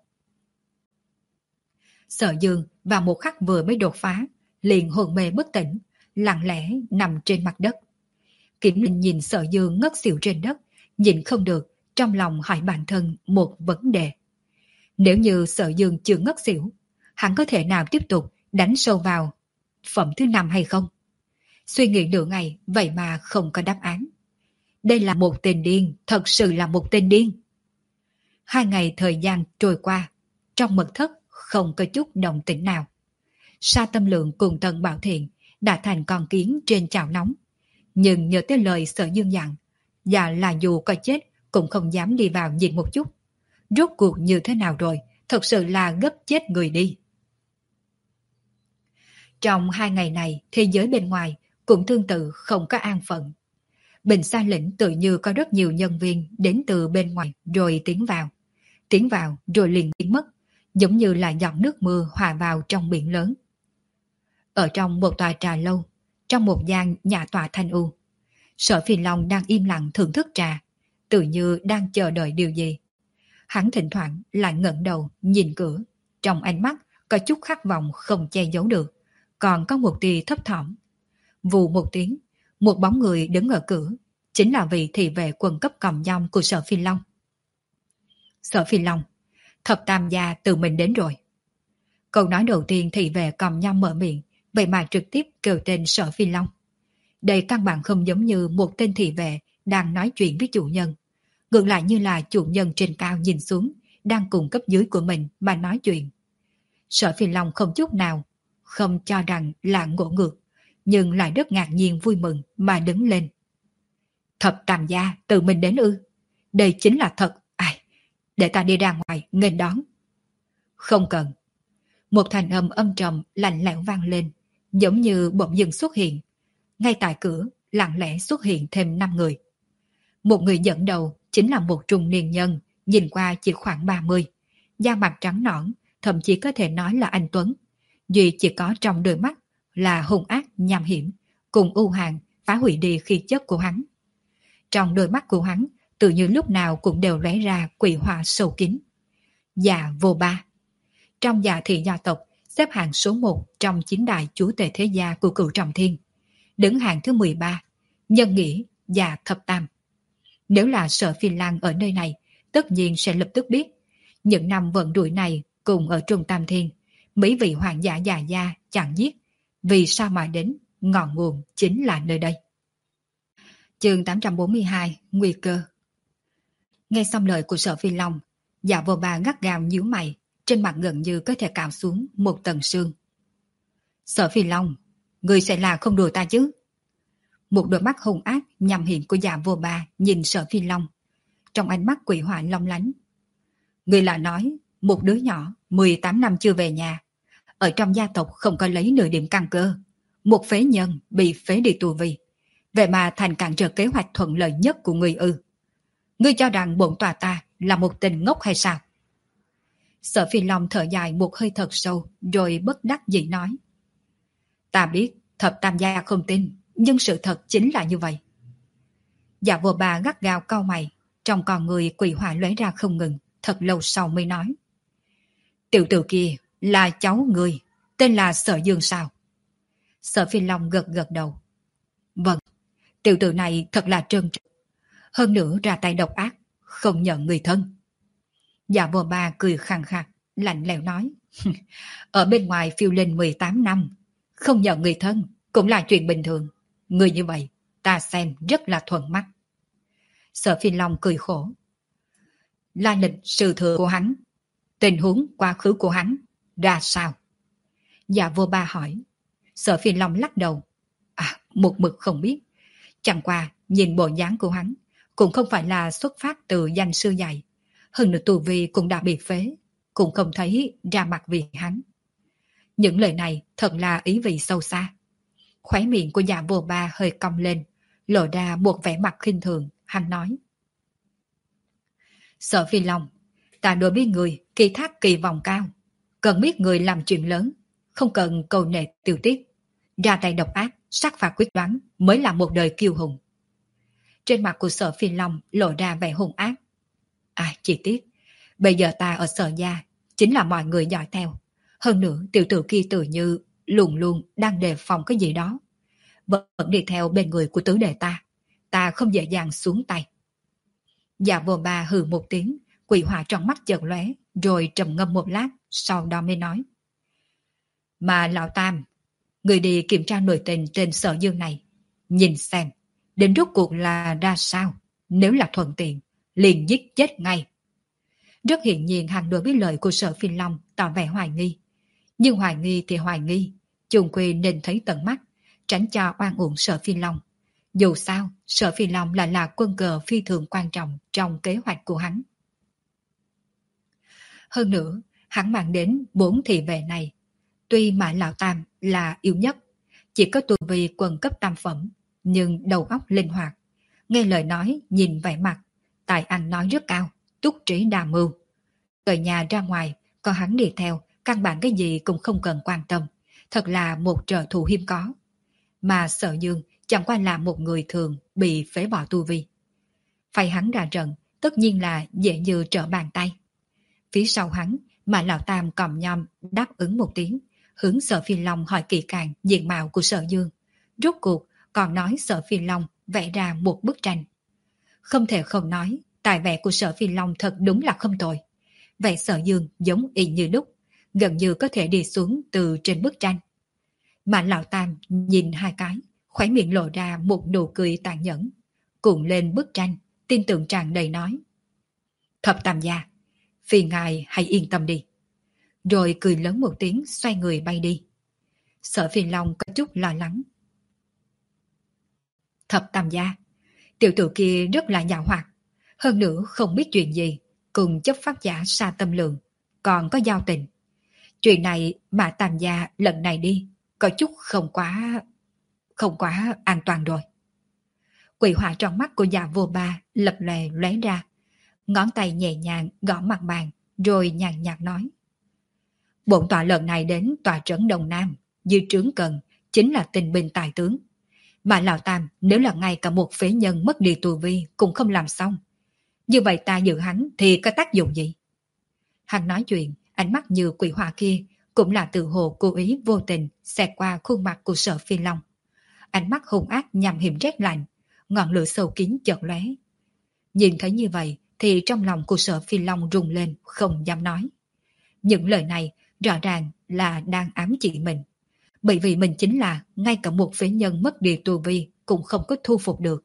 Sở Dương vào một khắc vừa mới đột phá, liền hồn mê bất tỉnh, lặng lẽ nằm trên mặt đất. Kiếm linh nhìn Sở Dương ngất xỉu trên đất, nhìn không được, trong lòng hỏi bản thân một vấn đề. Nếu như Sở Dương chưa ngất xỉu, hắn có thể nào tiếp tục đánh sâu vào phẩm thứ năm hay không? Suy nghĩ nửa ngày, vậy mà không có đáp án. Đây là một tên điên, thật sự là một tên điên. Hai ngày thời gian trôi qua, trong mật thất không có chút động tĩnh nào. Sa Tâm Lượng cùng Tần Bảo Thiện đã thành con kiến trên chảo nóng. Nhưng nhớ tới lời Sở Dương dặn, và là dù có chết cũng không dám đi vào nhìn một chút. Rốt cuộc như thế nào rồi, thật sự là gấp chết người đi. Trong hai ngày này, thế giới bên ngoài cũng tương tự không có an phận. Bình Sa Lĩnh tự như có rất nhiều nhân viên đến từ bên ngoài rồi tiến vào. Tiến vào rồi liền biến mất, giống như là giọt nước mưa hòa vào trong biển lớn. Ở trong một tòa trà lâu, trong một gian nhà tòa thanh u, Sở Phi Long đang im lặng thưởng thức trà, tự như đang chờ đợi điều gì. Hắn thỉnh thoảng lại ngẩng đầu nhìn cửa, trong ánh mắt có chút khát vọng không che giấu được, còn có một tia thấp thỏm. Vù một tiếng, một bóng người đứng ở cửa, chính là vị thị vệ quần cấp cầm dòng của Sở Phi Long. Sở Phi Long, thập tam gia tự mình đến rồi. Câu nói đầu tiên thị vệ cầm nhâm mở miệng, vậy mà trực tiếp kêu tên Sở Phi Long. Đây căn bản không giống như một tên thị vệ đang nói chuyện với chủ nhân. Ngược lại như là chủ nhân trên cao nhìn xuống, đang cùng cấp dưới của mình mà nói chuyện. Sở Phi Long không chút nào, không cho rằng là ngộ ngược, nhưng lại rất ngạc nhiên vui mừng mà đứng lên. Thập tam gia tự mình đến ư? Đây chính là thật. Ai, để ta đi ra ngoài nghênh đón. Không cần. Một thanh âm âm trầm lạnh lẽo vang lên, giống như bỗng dưng xuất hiện. Ngay tại cửa, lặng lẽ xuất hiện thêm năm người. Một người dẫn đầu chính là một trung niên nhân, nhìn qua chỉ khoảng ba mươi, da mặt trắng nõn, thậm chí có thể nói là anh Tuấn. Duy chỉ có trong đôi mắt là hung ác nham hiểm, cùng ưu hàn phá hủy đi khí chất của hắn. Trong đôi mắt của hắn, tự như lúc nào cũng đều lóe ra quỷ hỏa sâu kín. Dạ Vô Ba, trong Dạ thị gia tộc xếp hạng số một trong chín đại chúa tể thế gia của Cửu Trọng Thiên, đứng hạng thứ mười ba, nhân nghĩa Dạ Thập Tam. Nếu là Sở Phi Lan ở nơi này, tất nhiên sẽ lập tức biết. Những năm vận đuổi này cùng ở Trung Tam Thiên, mấy vị hoàng giả già gia chẳng giết, vì sao mà đến, ngọn nguồn chính là nơi đây. Chương tám trăm bốn mươi hai, Nguy cơ. Nghe xong lời của Sở Phi Long, Dạ Vô Ba gắt gao nhíu mày, trên mặt gần như có thể cào xuống một tầng sương. Sở Phi Long, người sẽ là không đùa ta chứ? Một đôi mắt hung ác nhằm hiện của Dạ Vô Ba nhìn Sở Phi Long, trong ánh mắt quỷ hỏa long lánh. Người là nói, một đứa nhỏ mười tám năm chưa về nhà, ở trong gia tộc không có lấy nửa điểm căn cơ, một phế nhân bị phế đi tù vi, vậy mà thành cản trở kế hoạch thuận lợi nhất của người ư? Ngươi cho rằng bổn tòa ta là một tên ngốc hay sao? Sở Phi Long thở dài một hơi thật sâu, rồi bất đắc dĩ nói. Ta biết thập tam gia không tin, nhưng sự thật chính là như vậy. Dạ Vô Ba gắt gao cau mày, trong con người quỷ hỏa lóe ra không ngừng, thật lâu sau mới nói. Tiểu tử kia là cháu người, tên là Sở Dương sao? Sở Phi Long gật gật đầu. Vâng, tiểu tử này thật là trơn trượt. Hơn nữa ra tay độc ác, không nhận người thân. Dạ Vô Ba cười khàn khạc, lạnh lẽo nói. Ở bên ngoài phiêu linh mười tám năm, không nhận người thân cũng là chuyện bình thường. Người như vậy, ta xem rất là thuận mắt. Sở Phi Long cười khổ. La lịch sự thừa của hắn, tình huống quá khứ của hắn, ra sao? Dạ Vô Ba hỏi. Sở Phi Long lắc đầu. À, một mực không biết. Chẳng qua, nhìn bộ dáng của hắn, cũng không phải là xuất phát từ danh sư dạy. Hơn nữa tù vi cũng đã bị phế, cũng không thấy ra mặt vì hắn. Những lời này thật là ý vị sâu xa. Khóe miệng của Dạ Vô Ba hơi cong lên, lộ ra một vẻ mặt khinh thường, hắn nói. Sở Phi Long, ta đối với người kỳ thác kỳ vọng cao, cần biết người làm chuyện lớn, không cần cầu nệ tiêu tiết, ra tay độc ác, sát phạt quyết đoán mới là một đời kiêu hùng. Trên mặt của Sở Phi Long lộ ra vẻ hung ác. À, chỉ tiếc, bây giờ ta ở Sở gia chính là mọi người dõi theo. Hơn nữa tiểu tử kia tự như luôn luôn đang đề phòng cái gì đó, vẫn đi theo bên người của tứ đệ ta, ta không dễ dàng xuống tay. Dạ Vô Ba hừ một tiếng, quỷ hỏa trong mắt chợt lóe, rồi trầm ngâm một lát, sau đó mới nói. Mà lão Tam, người đi kiểm tra nội tình trên Sở Dương này, nhìn xem, Đến rốt cuộc là ra sao? Nếu là thuận tiện, liền giết chết ngay. Rất hiển nhiên hắn đối với lời của Sở Phi Long tỏ vẻ hoài nghi. Nhưng hoài nghi thì hoài nghi, chung quy nên thấy tận mắt, tránh cho oan uổng Sở Phi Long. Dù sao, Sở Phi Long lại là quân cờ phi thường quan trọng trong kế hoạch của hắn. Hơn nữa, hắn mang đến bốn thị vệ này. Tuy Mã Lão Tam là yếu nhất, chỉ có tu vi quân cấp tam phẩm, nhưng đầu óc linh hoạt. Nghe lời nói, nhìn vẻ mặt, tài ăn nói rất cao, túc trí đa mưu. Ở nhà ra ngoài, có hắn đi theo, căn bản cái gì cũng không cần quan tâm. Thật là một trợ thủ hiếm có. Mà Sở Dương chẳng qua là một người thường bị phế bỏ tu vi. Phải hắn ra trận, tất nhiên là dễ như trở bàn tay. Phía sau hắn, mà Lão Tam còm nhom đáp ứng một tiếng, hướng Sở Phi Long hỏi kỹ càng diện mạo của Sở Dương. Rốt cuộc còn nói Sở Phi Long vẽ ra một bức tranh. Không thể không nói, tài vẽ của Sở Phi Long thật đúng là không tồi. Vẽ Sở Dương giống y như đúc, gần như có thể đi xuống từ trên bức tranh. Mà Lão Tam nhìn hai cái, khóe miệng lộ ra một nụ cười tàn nhẫn, cuộn lên bức tranh, tin tưởng tràn đầy nói: Thập Tam gia, phiền ngài hãy yên tâm đi. Rồi cười lớn một tiếng, xoay người bay đi. Sở Phi Long có chút lo lắng. Thập Tam gia, tiểu tử kia rất là giàu hoạt, hơn nữa không biết chuyện gì, cùng chấp pháp giả Sa Tâm Lượng còn có giao tình. Chuyện này mà Tam gia lần này đi có chút không quá không quá an toàn rồi. Quỷ hỏa trong mắt của già vô ba lập lè lóe ra, ngón tay nhẹ nhàng gõ mặt bàn, rồi nhàn nhạt nói: Bổn tọa lần này đến tòa trấn Đông Nam, dư trướng cần chính là tình binh tài tướng. Mà Lão Tam nếu là ngay cả một phế nhân mất đi tu vi cũng không làm xong, như vậy ta giữ hắn thì có tác dụng gì? Hắn nói chuyện, ánh mắt như quỷ hỏa kia cũng là tự hồ cố ý vô tình xẹt qua khuôn mặt của Sở Phi Long. Ánh mắt hung ác nhằm hiểm rét lạnh, ngọn lửa sâu kín chợt lóe. Nhìn thấy như vậy thì trong lòng của Sở Phi Long rung lên, không dám nói. Những lời này rõ ràng là đang ám chỉ mình, bởi vì mình chính là ngay cả một phế nhân mất đi tu vi cũng không có thu phục được.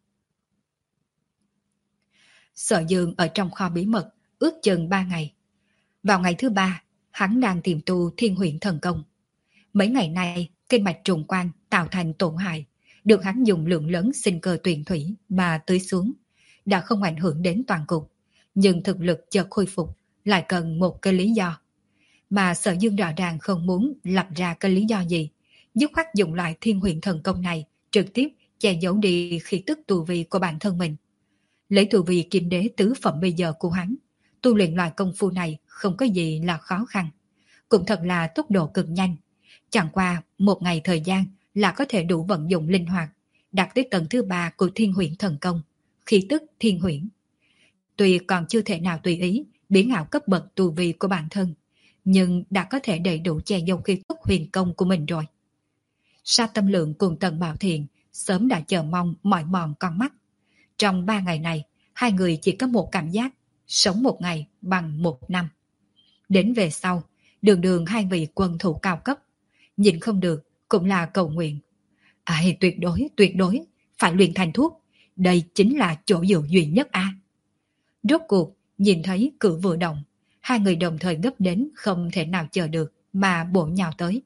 Sở Dương ở trong kho bí mật ước chừng ba ngày. Vào ngày thứ ba, hắn đang tìm tu Thiên Huyễn Thần Công. Mấy ngày nay, kinh mạch trùng quan tạo thành tổn hại, được hắn dùng lượng lớn sinh cơ tuyền thủy mà tưới xuống, đã không ảnh hưởng đến toàn cục, nhưng thực lực chợt khôi phục lại cần một cái lý do. Mà Sở Dương rõ ràng không muốn lập ra cái lý do gì, dứt khoát dùng loại Thiên Huyễn Thần Công này trực tiếp che giấu đi khí tức tu vi của bản thân mình. Lấy tu vi kim đế tứ phẩm bây giờ của hắn, tu luyện loại công phu này không có gì là khó khăn, cũng thật là tốc độ cực nhanh. Chẳng qua một ngày thời gian là có thể đủ vận dụng linh hoạt, đạt tới tầng thứ ba của Thiên Huyễn Thần Công, khí tức thiên huyễn. Tuy còn chưa thể nào tùy ý biến ảo cấp bậc tu vi của bản thân, nhưng đã có thể đầy đủ che giấu khí tức huyền công của mình rồi. Sa Tâm Lượng cùng Tần Bảo Thiện sớm đã chờ mong mỏi mòn con mắt. Trong ba ngày này, hai người chỉ có một cảm giác, sống một ngày bằng một năm. Đến về sau, đường đường hai vị quân thủ cao cấp, nhìn không được cũng là cầu nguyện. Ai tuyệt đối, tuyệt đối, phải luyện thành thuốc, đây chính là chỗ dựa duy nhất a. À. Rốt cuộc, nhìn thấy cử vừa động, hai người đồng thời gấp đến không thể nào chờ được mà bổ nhào tới.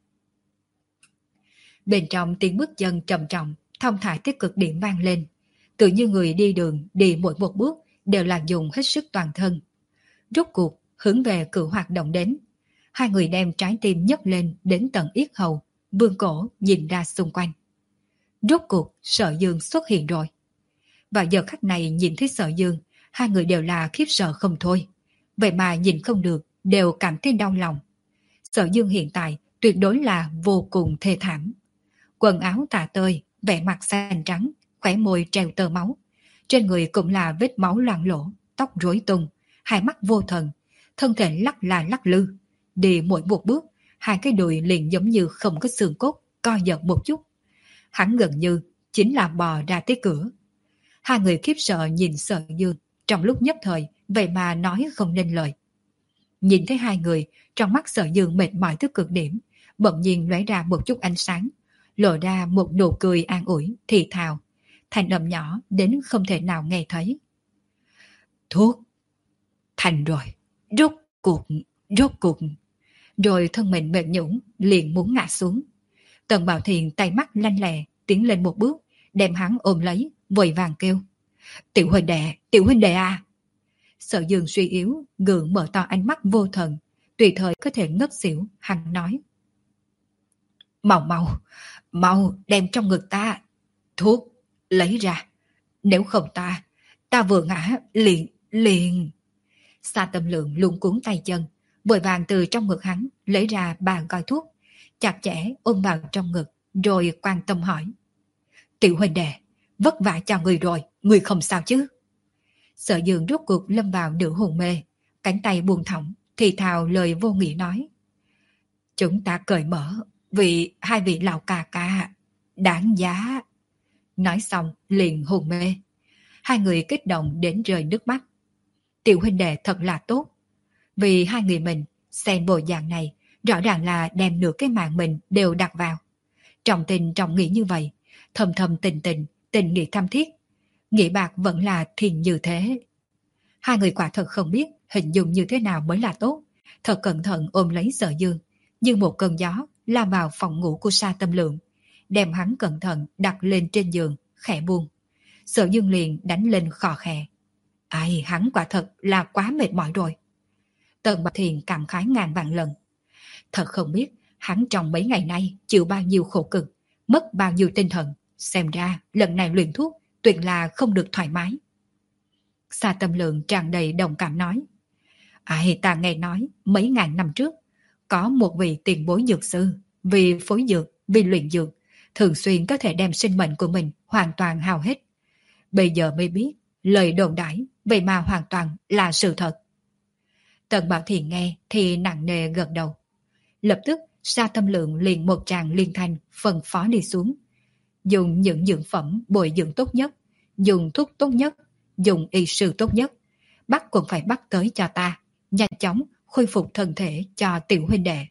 Bên trong tiếng bước chân trầm trọng, thông thả tích cực điểm vang lên, tự như người đi đường đi mỗi một bước đều là dùng hết sức toàn thân. Rốt cuộc hướng về cử hoạt động đến, hai người đem trái tim nhấc lên đến tận yết hầu, vươn cổ nhìn ra xung quanh. Rốt cuộc Sở Dương xuất hiện rồi. Và giờ khắc này nhìn thấy Sở Dương, hai người đều là khiếp sợ không thôi. Vậy mà nhìn không được, đều cảm thấy đau lòng. Sở Dương hiện tại tuyệt đối là vô cùng thê thảm. Quần áo tả tơi, vẻ mặt xanh trắng, khóe môi treo tơ máu. Trên người cũng là vết máu loang lổ, tóc rối tung, hai mắt vô thần, thân thể lắc là lắc lư. Đi mỗi một bước, hai cái đùi liền giống như không có xương cốt, co giật một chút. Hắn gần như chính là bò ra tới cửa. Hai người khiếp sợ nhìn Sở Dương, trong lúc nhất thời, vậy mà nói không nên lời. Nhìn thấy hai người, trong mắt Sở Dương mệt mỏi tới cực điểm, bỗng nhiên lóe ra một chút ánh sáng, lộ ra một nụ cười an ủi, thì thào, thành âm nhỏ đến không thể nào nghe thấy. Thuốc. Thành rồi. Rốt cuộc, rốt cuộc. Rồi thân mình mềm nhũn liền muốn ngã xuống. Tần Bảo Thiền tay mắt lanh lẹ tiến lên một bước, đem hắn ôm lấy, vội vàng kêu. Tiểu huynh đệ, tiểu huynh đệ à. Sở Dương suy yếu, gượng mở to ánh mắt vô thần, tùy thời có thể ngất xỉu, hắn nói. Mau mau, mau đem trong ngực ta thuốc lấy ra. Nếu không ta, ta vừa ngã liền, liền. Sa Tâm Lượng luôn cuốn tay chân, vội vàng từ trong ngực hắn lấy ra ba gói thuốc, chặt chẽ ôm vào trong ngực, rồi quan tâm hỏi. Tiểu huynh đệ, vất vả cho người rồi, người không sao chứ? Sở Dương rốt cuộc lâm vào nửa hồn mê, cánh tay buông thõng, thì thào lời vô nghĩa nói. Chúng ta cởi mở, vì hai vị lão ca ca, đáng giá. Nói xong liền hồn mê. Hai người kích động đến rơi nước mắt. Tiểu huynh đệ thật là tốt. Vì hai người mình, xem bộ dạng này, rõ ràng là đem nửa cái mạng mình đều đặt vào. Trọng tình trọng nghĩa như vậy, thầm thầm tình tình, tình nghĩa thâm thiết. Nghĩa bạc vẫn là thiền như thế. Hai người quả thật không biết hình dung như thế nào mới là tốt. Thật cẩn thận ôm lấy Sở Dương, như một cơn gió lao vào phòng ngủ của Sa Tâm Lượng, đem hắn cẩn thận đặt lên trên giường, khẽ buông. Sở Dương liền đánh lên khò khè. Ai, hắn quả thật là quá mệt mỏi rồi. Tần Bảo Thiền cảm khái ngàn vạn lần. Thật không biết hắn trong mấy ngày nay chịu bao nhiêu khổ cực, mất bao nhiêu tinh thần. Xem ra lần này luyện thuốc tuyệt là không được thoải mái. Sa Tâm Lượng tràn đầy đồng cảm nói. Ai, ta nghe nói mấy ngàn năm trước có một vị tiền bối dược sư, vì phối dược, vì luyện dược, thường xuyên có thể đem sinh mệnh của mình hoàn toàn hao hết. Bây giờ mới biết lời đồn đãi vậy mà hoàn toàn là sự thật. Tần Bảo Thiền nghe thì nặng nề gật đầu. Lập tức Sa Tâm Lượng liền một tràng liên thanh phân phó đi xuống. Dùng những dưỡng phẩm bồi dưỡng tốt nhất, dùng thuốc tốt nhất, dùng y sư tốt nhất, bắt cũng phải bắt tới cho ta, nhanh chóng khôi phục thân thể cho tiểu huynh đệ.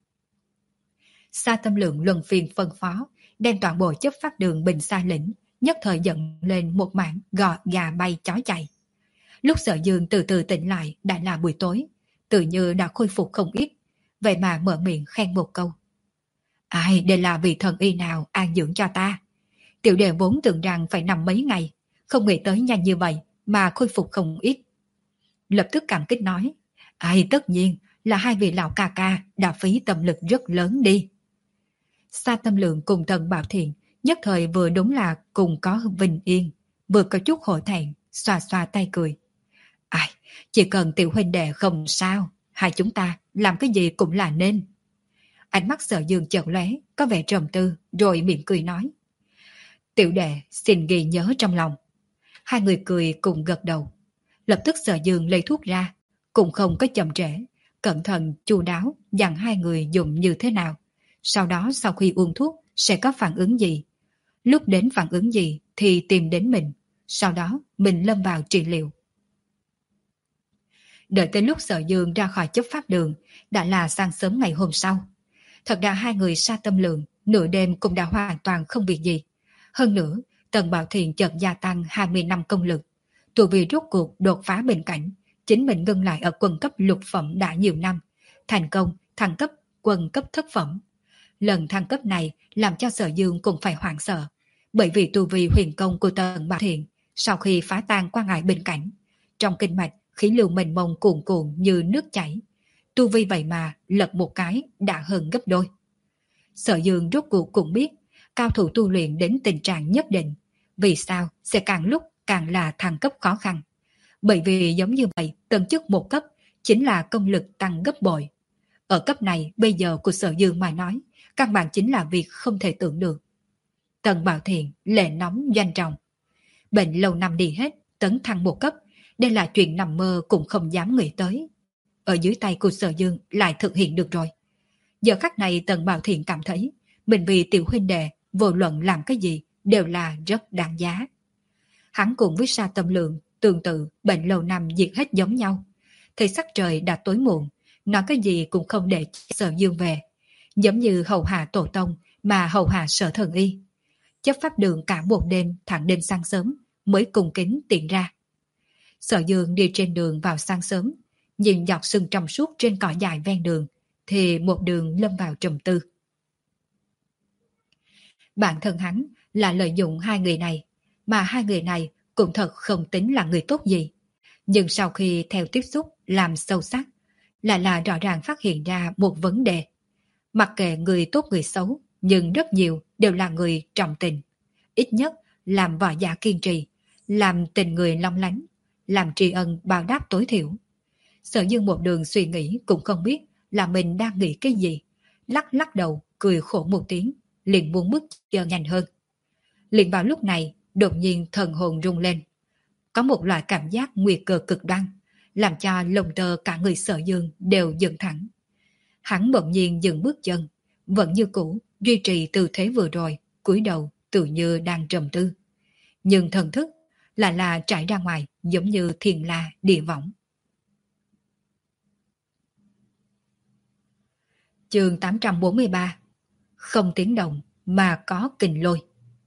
Sa Tâm Lượng luân phiên phân phó, đem toàn bộ chấp pháp đường Bình Sa lĩnh nhất thời dẫn lên một mảng gò gà bay chó chạy. Lúc Sở Dương từ từ tỉnh lại đã là buổi tối, tự như đã khôi phục không ít, vậy mà mở miệng khen một câu. Ai, đây là vị thần y nào an dưỡng cho ta. Tiểu đệ vốn tưởng rằng phải nằm mấy ngày, không nghĩ tới nhanh như vậy mà khôi phục không ít. Lập tức cảm kích nói. Ai, tất nhiên là hai vị lão ca ca đã phí tâm lực rất lớn đi. Sa Tâm Lượng cùng Tần Bảo Thiền nhất thời vừa đúng là cùng có vinh yên, vừa có chút hổ thẹn, xoa xoa tay cười. Ai, chỉ cần tiểu huynh đệ không sao, hai chúng ta làm cái gì cũng là nên. Ánh mắt Sở Dương chợt lóe, có vẻ trầm tư, rồi miệng cười nói. Tiểu đệ xin ghi nhớ trong lòng. Hai người cười cùng gật đầu. Lập tức Sở Dương lấy thuốc ra, cũng không có chậm trễ, cẩn thận chu đáo dặn hai người dùng như thế nào. Sau đó sau khi uống thuốc sẽ có phản ứng gì. Lúc đến phản ứng gì thì tìm đến mình, sau đó mình lâm vào trị liệu. Đợi tới lúc Sở Dương ra khỏi chấp pháp đường đã là sáng sớm ngày hôm sau. Thật ra hai người Sa Tâm Lượng nửa đêm cũng đã hoàn toàn không việc gì. Hơn nữa, Tần Bảo Thiền chợt gia tăng hai mươi năm công lực. Tụ vì rốt cuộc đột phá bình cảnh, chính mình ngưng lại ở quân cấp lục phẩm đã nhiều năm, thành công thăng cấp quân cấp thất phẩm. Lần thăng cấp này làm cho Sở Dương cũng phải hoảng sợ, bởi vì tu vi huyền công của Tần Bảo Thiền sau khi phá tan qua ngại bình cảnh, trong kinh mạch khí lưu mênh mông cuồn cuộn như nước chảy, tu vi vậy mà lật một cái đã hơn gấp đôi. Sở Dương rốt cuộc cũng biết cao thủ tu luyện đến tình trạng nhất định, vì sao sẽ càng lúc càng là thăng cấp khó khăn. Bởi vì giống như vậy, tầng chức một cấp chính là công lực tăng gấp bội. Ở cấp này bây giờ của Sở Dương mà nói, căn bản chính là việc không thể tưởng được. Tần Bảo Thiền lệ nóng doanh trọng. Bệnh lâu năm đi hết, tấn thăng một cấp, đây là chuyện nằm mơ cũng không dám nghĩ tới. Ở dưới tay của Sở Dương lại thực hiện được rồi. Giờ khắc này Tần Bảo Thiền cảm thấy mình vì tiểu huynh đệ vô luận làm cái gì đều là rất đáng giá. Hắn cùng với Sa Tâm Lượng tương tự bệnh lâu năm diệt hết giống nhau. Thì sắc trời đã tối muộn, nói cái gì cũng không để Sở Dương về, giống như hầu hạ tổ tông mà hầu hạ Sở Thần Y. chấp pháp đường cả một đêm thẳng đến sáng sớm mới cùng kính tiện ra. Sở Dương đi trên đường vào sáng sớm, nhìn giọt sương trong suốt trên cỏ dài ven đường, thì một đường lâm vào trầm tư. Bản thân hắn là lợi dụng hai người này, mà hai người này cũng thật không tính là người tốt gì. Nhưng sau khi theo tiếp xúc làm sâu sắc, lại là rõ ràng phát hiện ra một vấn đề. Mặc kệ người tốt người xấu, nhưng rất nhiều đều là người trọng tình. Ít nhất làm võ giả kiên trì, làm tình người long lánh, làm tri ân báo đáp tối thiểu. Sở Dương một đường suy nghĩ cũng không biết là mình đang nghĩ cái gì. Lắc lắc đầu, cười khổ một tiếng, liền muốn bước chân nhanh hơn. Liền vào lúc này, đột nhiên thần hồn rung lên. Có một loại cảm giác nguy cơ cực đoan, làm cho lồng tơ cả người Sở Dương đều dựng thẳng. Hắn bỗng nhiên dừng bước chân, vẫn như cũ, duy trì tư thế vừa rồi, cúi đầu tự như đang trầm tư. Nhưng thần thức lại là trải ra ngoài giống như thiền la địa võng. Chương tám trăm bốn mươi ba. Không tiếng động mà có kình lôi.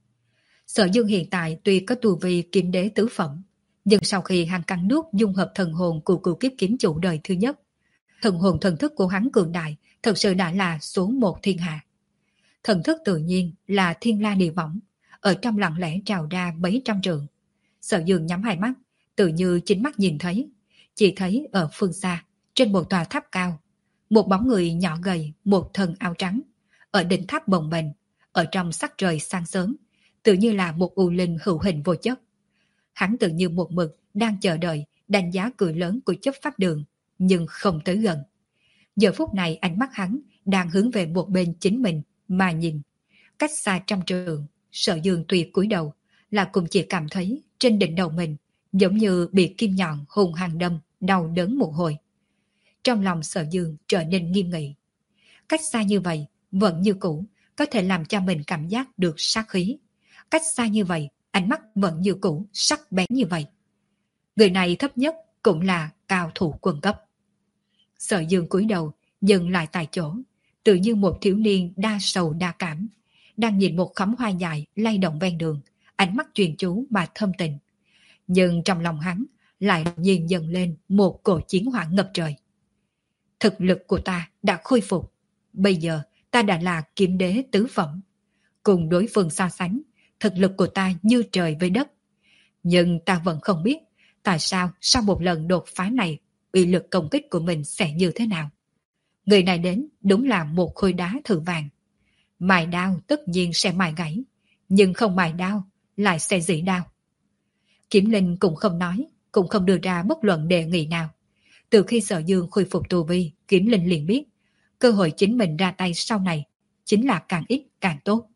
Sở Dương hiện tại tuy có tu vi kiếm đế tứ phẩm, nhưng sau khi hắn cắn nuốt dung hợp thần hồn của cửu kiếp kiếm chủ đời thứ nhất, thần hồn thần thức của hắn cường đại thật sự đã là số một thiên hạ. Thần thức tự nhiên là thiên la địa võng, ở trong lặng lẽ trào ra mấy trăm trượng. Sở Dương nhắm hai mắt, tự như chính mắt nhìn thấy, chỉ thấy ở phương xa, trên một tòa tháp cao, một bóng người nhỏ gầy, một thân áo trắng, ở đỉnh tháp bồng bềnh, ở trong sắc trời sáng sớm, tự như là một u linh hữu hình vô chất. Hắn tự như một mực đang chờ đợi đánh giá cười lớn của chấp pháp đường, nhưng không tới gần. Giờ phút này ánh mắt hắn đang hướng về một bên chính mình mà nhìn. Cách xa trăm trượng, Sở Dương tùy cúi đầu, là cũng chỉ cảm thấy trên đỉnh đầu mình giống như bị kim nhọn hung hăng đâm, đau đớn một hồi. Trong lòng Sở Dương trở nên nghiêm nghị. Cách xa như vậy, vẫn như cũ, có thể làm cho mình cảm giác được sát khí. Cách xa như vậy, ánh mắt vẫn như cũ, sắc bén như vậy. Người này thấp nhất cũng là cao thủ quân cấp. Sở Dương cúi đầu, dừng lại tại chỗ, tự như một thiếu niên đa sầu đa cảm, đang nhìn một khóm hoa dài lay động ven đường, ánh mắt chuyên chú mà thâm tình. Nhưng trong lòng hắn lại đột nhiên dần lên một cổ chiến hỏa ngập trời. Thực lực của ta đã khôi phục, bây giờ ta đã là kiếm đế tứ phẩm. Cùng đối phương so sánh, thực lực của ta như trời với đất. Nhưng ta vẫn không biết tại sao sau một lần đột phá này, uy lực công kích của mình sẽ như thế nào. Người này đến đúng là một khối đá thử vàng. Mài đao tất nhiên sẽ mài gãy, nhưng không mài đao lại sẽ dỉ đao. Kiếm Linh cũng không nói, cũng không đưa ra bất luận đề nghị nào. Từ khi Sở Dương khôi phục tu vi, Kiếm Linh liền biết cơ hội chính mình ra tay sau này chính là càng ít càng tốt.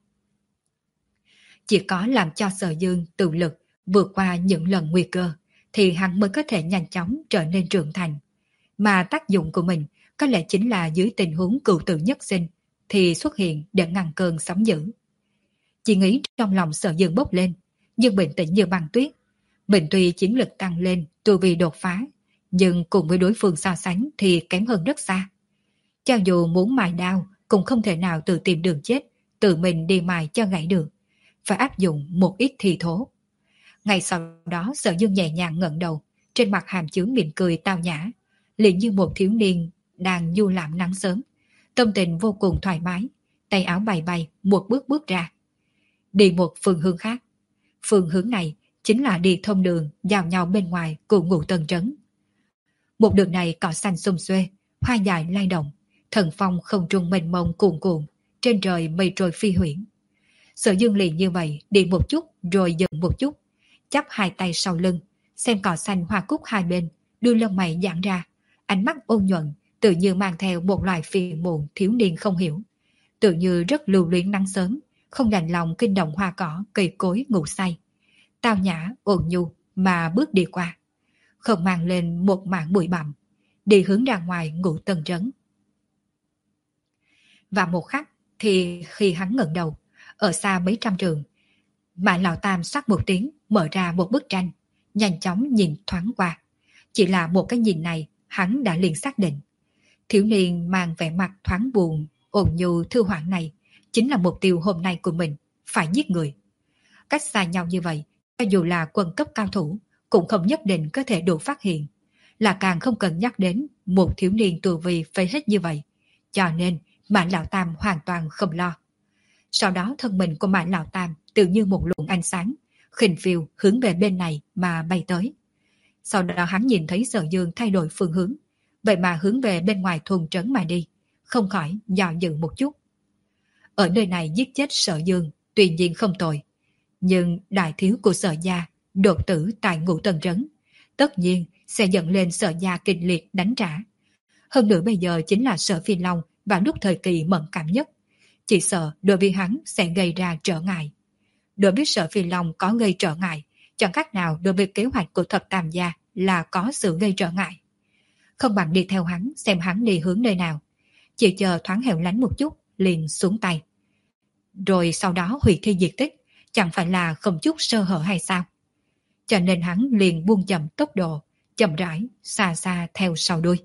Chỉ có làm cho Sở Dương tự lực vượt qua những lần nguy cơ, thì hắn mới có thể nhanh chóng trở nên trưởng thành. Mà tác dụng của mình có lẽ chính là dưới tình huống cựu tử nhất sinh thì xuất hiện để ngăn cơn sóng dữ. Chỉ nghĩ trong lòng Sở Dương bốc lên, nhưng bình tĩnh như băng tuyết. Mình tuy chiến lực tăng lên, tu vi đột phá, nhưng cùng với đối phương so sánh thì kém hơn rất xa. Cho dù muốn mài đao, cũng không thể nào tự tìm đường chết, tự mình đi mài cho gãy được. Phải áp dụng một ít thì thố. Ngay sau đó Sở Dương nhẹ nhàng ngẩng đầu, trên mặt hàm chứa mỉm cười tao nhã, liền như một thiếu niên đang du lãm nắng sớm, tâm tình vô cùng thoải mái, tay áo bay bay một bước bước ra, đi một phương hướng khác. Phương hướng này chính là đi thông đường giao nhau bên ngoài của Ngũ Tân trấn. Một đường này cỏ xanh xum xuê, hoa dài lay động, thần phong không trung mênh mông cuồn cuộn, trên trời mây trôi phi huyễn. Sở Dương liền như vậy đi một chút rồi dừng một chút, chắp hai tay sau lưng, xem cỏ xanh hoa cúc hai bên, đưa lông mày giãn ra, ánh mắt ôn nhuận, tự như mang theo một loài phiền muộn thiếu niên không hiểu, tự như rất lưu luyến nắng sớm, không đành lòng kinh động hoa cỏ cây cối ngủ say, tao nhã ôn nhu mà bước đi qua, không mang lên một mảng bụi bặm, đi hướng ra ngoài Ngũ Tân trấn. Và một khắc thì khi hắn ngẩng đầu, ở xa mấy trăm trường, Mã Lão Tam sắc một tiếng mở ra một bức tranh, nhanh chóng nhìn thoáng qua. Chỉ là một cái nhìn này, hắn đã liền xác định. Thiếu niên mang vẻ mặt thoáng buồn, ôn nhu thư hoảng này, chính là mục tiêu hôm nay của mình, phải giết người. cách xa nhau như vậy, cho dù là quân cấp cao thủ, cũng không nhất định có thể đủ phát hiện. Là càng không cần nhắc đến một thiếu niên tu vi phế hết như vậy. Cho nên, Mã Lão Tam hoàn toàn không lo. Sau đó thân mình của Mã Lão Tam tự như một luồng ánh sáng, khinh phiêu hướng về bên này mà bay tới. Sau đó hắn nhìn thấy Sở Dương thay đổi phương hướng, vậy mà hướng về bên ngoài thôn trấn mà đi, không khỏi dò dự một chút. Ở nơi này giết chết Sở Dương tuy nhiên không tội, nhưng đại thiếu của Sở gia đột tử tại Ngũ Tần trấn, tất nhiên sẽ dẫn lên Sở gia kịch liệt đánh trả. Hơn nữa bây giờ chính là Sở Phi Long vào lúc thời kỳ mẫn cảm nhất, chỉ sợ đối với hắn sẽ gây ra trở ngại. Đối với Sở Phi Long có gây trở ngại, chẳng khác nào đối với kế hoạch của Thập Tam gia là có sự gây trở ngại. Không bằng đi theo hắn xem hắn đi hướng nơi nào, chỉ chờ thoáng hẻo lánh một chút liền xuống tay. Rồi sau đó hủy thi diệt tích, chẳng phải là không chút sơ hở hay sao? Cho nên hắn liền buông chậm tốc độ, chậm rãi, xa xa theo sau đuôi.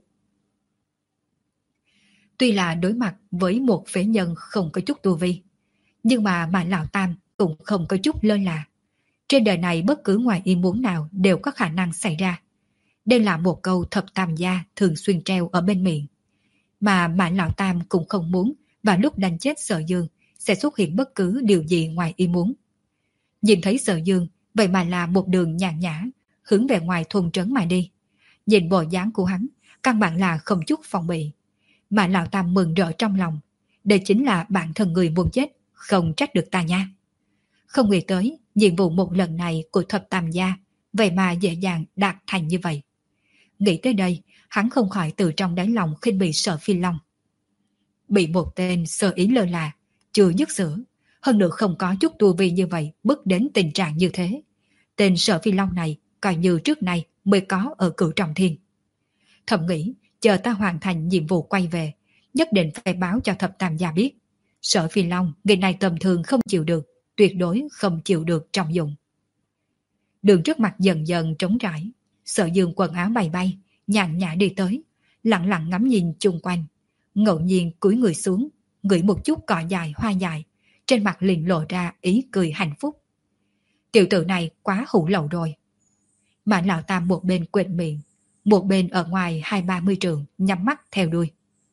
Tuy là đối mặt với một phế nhân không có chút tu vi, nhưng mà Mã Lão Tam cũng không có chút lơ là. Trên đời này bất cứ ngoài ý muốn nào đều có khả năng xảy ra. Đây là một câu Thập Tam gia thường xuyên treo ở bên miệng. Mà Mã Lão Tam cũng không muốn vào lúc đánh chết Sở Dương sẽ xuất hiện bất cứ điều gì ngoài ý muốn. Nhìn thấy Sở Dương, vậy mà là một đường nhàn nhã, hướng về ngoài thôn trấn mà đi. Nhìn bộ dáng của hắn, căn bản là không chút phòng bị. Mà Lão Tam mừng rỡ trong lòng. Đây chính là bản thân người muốn chết, không trách được ta nha. Không nghĩ tới, nhiệm vụ một lần này của Thập Tam gia, vậy mà dễ dàng đạt thành như vậy. Nghĩ tới đây, hắn không khỏi từ trong đáy lòng khinh bị Sở Phi Long. Bị một tên sơ ý lơ là, chưa dứt sữa, hơn nữa không có chút tu vi như vậy bước đến tình trạng như thế. Tên Sở Phi Long này coi như trước nay mới có ở Cửu Trọng Thiên. Thầm nghĩ, chờ ta hoàn thành nhiệm vụ quay về, nhất định phải báo cho Thập Tam gia biết. Sở Phi Long, người này tầm thường không chịu được, tuyệt đối không chịu được trọng dụng. Đường trước mặt dần dần trống trải, Sở Dương quần áo bay bay, nhàn nhã đi tới, lặng lặng ngắm nhìn chung quanh, ngẫu nhiên cúi người xuống, ngửi một chút cỏ dài hoa dài, trên mặt liền lộ ra ý cười hạnh phúc. Tiểu tử này quá hủ lậu rồi. Mà Lão Tam một bên quệt miệng, một bên ở ngoài hai ba mươi trường nhắm mắt theo đuôi.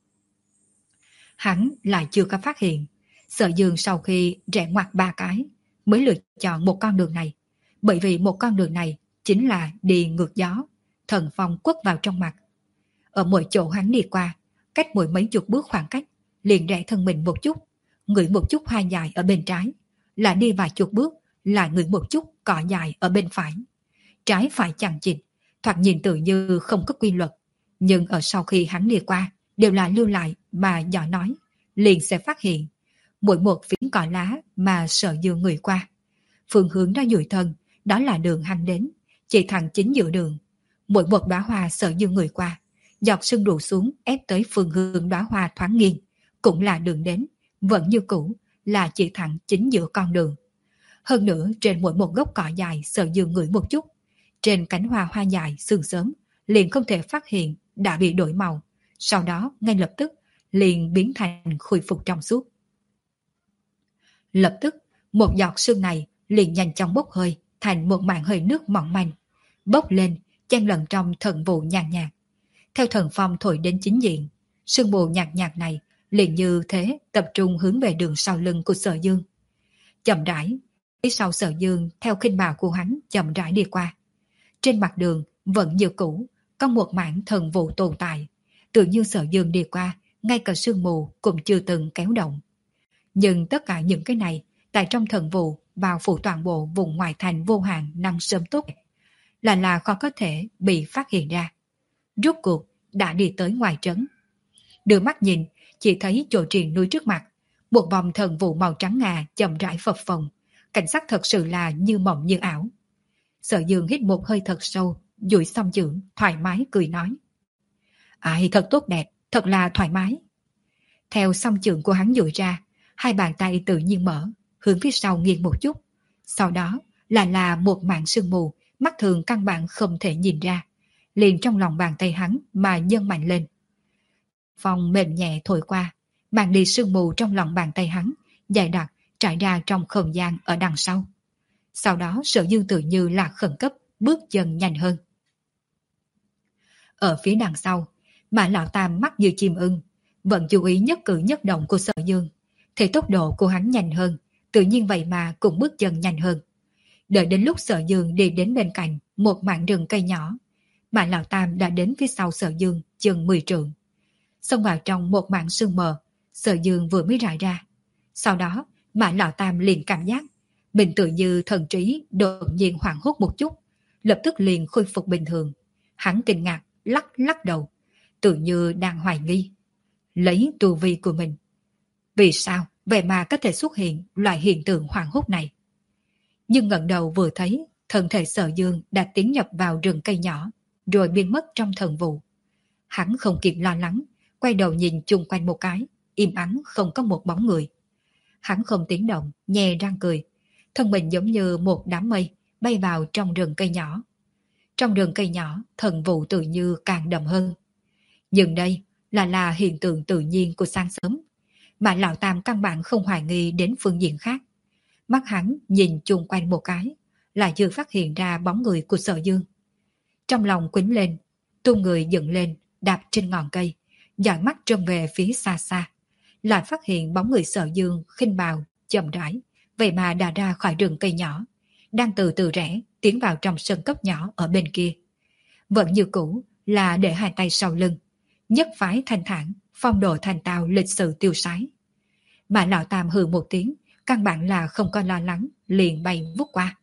Hắn lại chưa có phát hiện, Sở Dương sau khi rẽ ngoặt ba cái mới lựa chọn một con đường này, bởi vì một con đường này chính là đi ngược gió, thần phong quất vào trong mặt. Ở mỗi chỗ hắn đi qua, cách mỗi mấy chục bước khoảng cách, liền rẽ thân mình một chút, ngửi một chút hoa dài ở bên trái, lại đi vài chục bước, lại ngửi một chút cỏ dài ở bên phải. Trái phải chằng chịt, thoạt nhìn tự như không có quy luật, nhưng ở sau khi hắn đi qua, đều là lưu lại mà nhỏ nói, liền sẽ phát hiện mỗi một phiến cỏ lá mà Sở Dương người qua. Phương hướng đã dụi thân, đó là đường hắn đến, chỉ thẳng chính giữa đường. Mỗi một đóa hoa Sở Dương người qua, giọt sương đổ xuống ép tới phương hướng đóa hoa thoáng nghiêng, cũng là đường đến, vẫn như cũ, là chỉ thẳng chính giữa con đường. Hơn nữa trên mỗi một gốc cỏ dài Sở Dương ngửi một chút, trên cánh hoa hoa dài sương sớm, liền không thể phát hiện đã bị đổi màu, sau đó ngay lập tức liền biến thành khôi phục trong suốt. Lập tức, một giọt sương này liền nhanh chóng bốc hơi thành một màn hơi nước mỏng manh, bốc lên, chen lẫn trong thần vụ nhàn nhạt. Theo thần phong thổi đến chính diện, sương mù nhạt nhạt này liền như thế tập trung hướng về đường sau lưng của Sở Dương. Chậm rãi, phía sau Sở Dương theo khinh bào của hắn chậm rãi đi qua. Trên mặt đường vẫn như cũ, có một mảng thần vụ tồn tại, tự như Sở Dương đi qua, ngay cả sương mù cũng chưa từng kéo động. Nhưng tất cả những cái này, tại trong thần vụ bao phủ toàn bộ vùng ngoại thành vô hạn năm sớm tốt, là là khó có thể bị phát hiện ra. Rốt cuộc đã đi tới ngoài trấn. Đưa mắt nhìn, chỉ thấy chỗ triền núi trước mặt, một vòng thần vụ màu trắng ngà chậm rãi phập phồng, cảnh sắc thật sự là như mộng như ảo. Sở Dương hít một hơi thật sâu, duỗi song chưởng, thoải mái cười nói: "Ai thật tốt đẹp, thật là thoải mái." Theo song chưởng của hắn duỗi ra, hai bàn tay tự nhiên mở, hướng phía sau nghiêng một chút. Sau đó là là một mảng sương mù, mắt thường căn bản không thể nhìn ra, liền trong lòng bàn tay hắn mà nhơn mạnh lên. Phong mềm nhẹ thổi qua, màn đi sương mù trong lòng bàn tay hắn, dày đặc trải ra trong không gian ở đằng sau. Sau đó Sở Dương tự như là khẩn cấp, bước chân nhanh hơn. Ở phía đằng sau, Mã Lão Tam mắt như chim ưng, vẫn chú ý nhất cử nhất động của Sở Dương. Thì tốc độ của hắn nhanh hơn, tự nhiên vậy mà cũng bước chân nhanh hơn. Đợi đến lúc Sở Dương đi đến bên cạnh một mảng rừng cây nhỏ, Mã Lão Tam đã đến phía sau Sở Dương chừng mười trượng. Xông vào trong một mảng sương mờ, Sở Dương vừa mới rải ra. Sau đó, Mã Lão Tam liền cảm giác mình tự như thần trí đột nhiên hoảng hốt một chút, lập tức liền khôi phục bình thường. Hắn kinh ngạc, lắc lắc đầu, tự như đang hoài nghi. Lấy tu vi của mình, vì sao vậy mà có thể xuất hiện loại hiện tượng hoảng hốt này? Nhưng ngẩng đầu vừa thấy, thân thể Sở Dương đã tiến nhập vào rừng cây nhỏ, rồi biến mất trong thần vụ. Hắn không kịp lo lắng, quay đầu nhìn chung quanh một cái, im ắng không có một bóng người. Hắn không tiếng động, nhè răng cười, thân mình giống như một đám mây bay vào trong rừng cây nhỏ. Trong rừng cây nhỏ, thần vụ tự như càng đậm hơn. Nhưng đây là là hiện tượng tự nhiên của sáng sớm, mà Lão Tam căn bản không hoài nghi đến phương diện khác. Mắt hắn nhìn chung quanh một cái, lại chưa phát hiện ra bóng người của Sở Dương. Trong lòng quýnh lên, tung người dựng lên, đạp trên ngọn cây, dõi mắt trông về phía xa xa, lại phát hiện bóng người Sở Dương khinh bào, chậm rãi, vậy mà đã ra khỏi rừng cây nhỏ, đang từ từ rẽ tiến vào trong sân cốc nhỏ ở bên kia. Vẫn như cũ là để hai tay sau lưng, nhất phái thanh thản, phong độ thành tao lịch sự tiêu sái. Mà Lão Tam hừ một tiếng, căn bản là không có lo lắng, liền bay vút qua.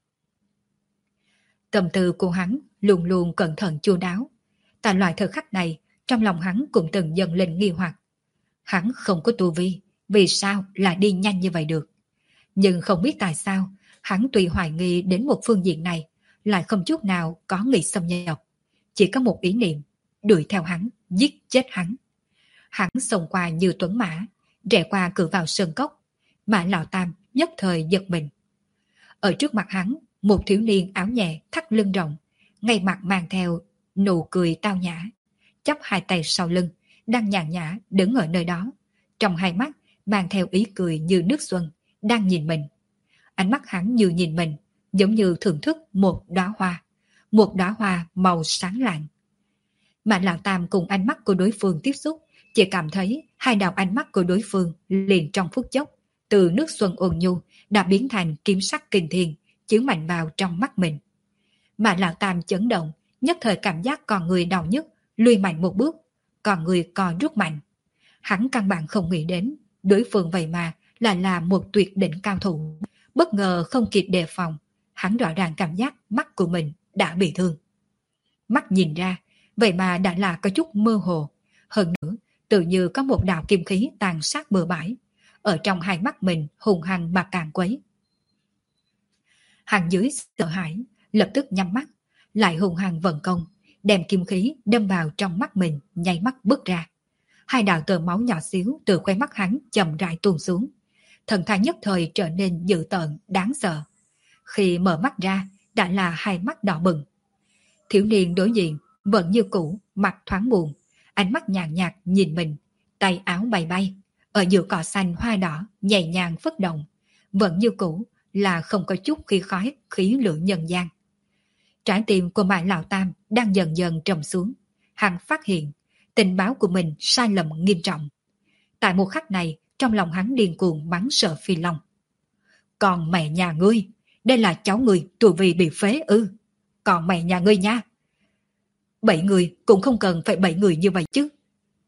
Tâm tư của hắn luôn luôn cẩn thận chu đáo. Tại loại thời khắc này, trong lòng hắn cũng từng dần lên nghi hoặc. Hắn không có tu vi, vì sao lại đi nhanh như vậy được? Nhưng không biết tại sao, hắn tùy hoài nghi đến một phương diện này, lại không chút nào có nghĩ xâm nhập. Chỉ có một ý niệm, đuổi theo hắn, giết chết hắn. Hắn xông qua như tuấn mã, rẽ qua cửa vào sơn cốc, mà Lão Tam nhất thời giật mình. Ở trước mặt hắn, một thiếu niên áo nhẹ thắt lưng rộng, ngay mặt mang theo nụ cười tao nhã, chắp hai tay sau lưng, đang nhàn nhã đứng ở nơi đó, trong hai mắt mang theo ý cười như nước xuân, đang nhìn mình. Ánh mắt hắn như nhìn mình, giống như thưởng thức một đóa hoa, một đóa hoa màu sáng lạng. Mà Lão Tam cùng ánh mắt của đối phương tiếp xúc, chỉ cảm thấy hai đạo ánh mắt của đối phương liền trong phút chốc, từ nước xuân ôn nhu đã biến thành kiếm sắc kinh thiên, chiếu mạnh vào trong mắt mình. Mà Lão Tam chấn động, nhất thời cảm giác con người đau nhức, lùi mạnh một bước, còn người co rút mạnh. Hắn căn bản không nghĩ đến, đối phương vậy mà là là một tuyệt đỉnh cao thủ. Bất ngờ không kịp đề phòng, hắn rõ ràng cảm giác mắt của mình đã bị thương. Mắt nhìn ra, vậy mà đã là có chút mơ hồ. Hơn nữa, tự như có một đạo kim khí tàn sát bừa bãi, ở trong hai mắt mình hùng hăng mà càng quấy. Hàng dưới sợ hãi, lập tức nhắm mắt, lại hùng hăng vận công, đem kim khí đâm vào trong mắt mình, nháy mắt bước ra. Hai đạo tơ máu nhỏ xíu từ khóe mắt hắn chậm rãi tuôn xuống. Thần thái nhất thời trở nên dữ tợn, đáng sợ. Khi mở mắt ra, đã là hai mắt đỏ bừng. Thiếu niên đối diện, vẫn như cũ, mặt thoáng buồn, ánh mắt nhàn nhạt nhìn mình, tay áo bay bay, ở giữa cỏ xanh hoa đỏ, nhẹ nhàng phất động, vẫn như cũ là không có chút khí khói, khí lửa nhân gian. Trái tim của Mã Lão Tam đang dần dần trầm xuống, hắn phát hiện tình báo của mình sai lầm nghiêm trọng. Tại một khắc này, trong lòng hắn điên cuồng bắn sợ Phi Long. Còn mẹ nhà ngươi, đây là cháu ngươi tuổi vì bị phế ư? Còn mẹ nhà ngươi nha. Bảy người cũng không cần phải bảy người như vậy chứ.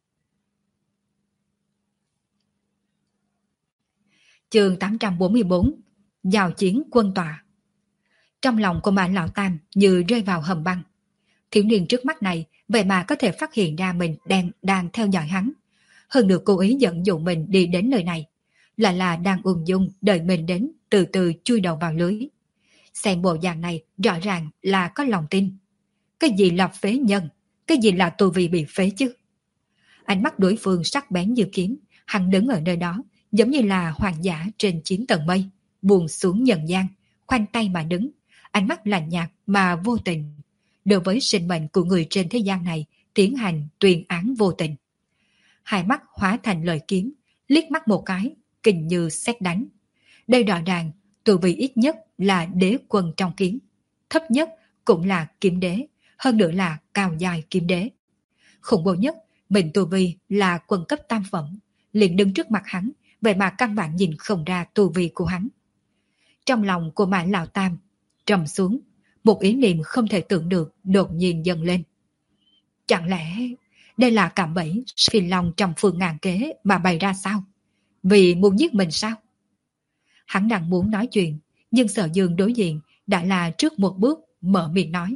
Chương tám trăm bốn mươi bốn, Giao chiến quân tòa. Trong lòng của Mã Lão Tam như rơi vào hầm băng. Thiếu niên trước mắt này vậy mà có thể phát hiện ra mình đang, đang theo dõi hắn. Hơn được cố ý dẫn dụ mình đi đến nơi này, là là đang ung dung đợi mình đến từ từ chui đầu vào lưới. Xem bộ dạng này rõ ràng là có lòng tin. Cái gì là phế nhân, cái gì là tu vi bị phế chứ? Ánh mắt đối phương sắc bén như kiếm, hắn đứng ở nơi đó giống như là hoàng giả trên chín tầng mây, buông xuống nhân gian, khoanh tay mà đứng, ánh mắt lạnh nhạt mà vô tình, đối với sinh mệnh của người trên thế gian này tiến hành tuyên án vô tình. Hai mắt hóa thành lời kiếm, liếc mắt một cái, kình như sét đánh. Đây rõ ràng Tu vi ít nhất là đế quân trong kiếm, thấp nhất cũng là kiếm đế, hơn nữa là cao dài kiếm đế. Khủng bố nhất, mình tu vi là quân cấp tam phẩm, liền đứng trước mặt hắn, vậy mà căn bản nhìn không ra tu vi của hắn. Trong lòng của Mã Lão Tam trầm xuống, một ý niệm không thể tưởng được đột nhiên dâng lên. Chẳng lẽ đây là cạm bẫy phi long trong phương ngàn kế mà bày ra sao? Vì muốn giết mình sao? Hắn đang muốn nói chuyện, nhưng Sở Dương đối diện đã là trước một bước mở miệng nói.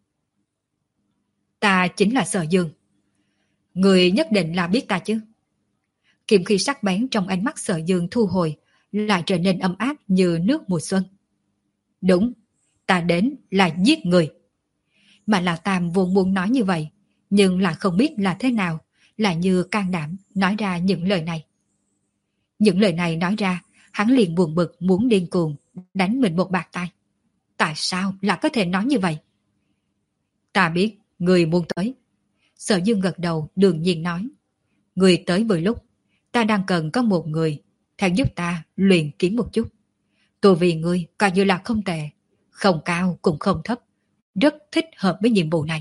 Ta chính là Sở Dương. Người nhất định là biết ta chứ? Kiếm khí sắc bén trong ánh mắt Sở Dương thu hồi, lại trở nên ấm áp như nước mùa xuân. Đúng, ta đến là giết người. Mà là Tam vốn muốn nói như vậy, nhưng lại không biết là thế nào, lại như can đảm nói ra những lời này. Những lời này nói ra, hắn liền buồn bực muốn điên cuồng, đánh mình một bạt tay. Tại sao lại có thể nói như vậy? Ta biết, người muốn tới. Sở Dương gật đầu đương nhiên nói. Người tới vừa lúc, ta đang cần có một người, theo giúp ta luyện kiếm một chút. Tu vì ngươi coi như là không tệ, không cao cũng không thấp, rất thích hợp với nhiệm vụ này.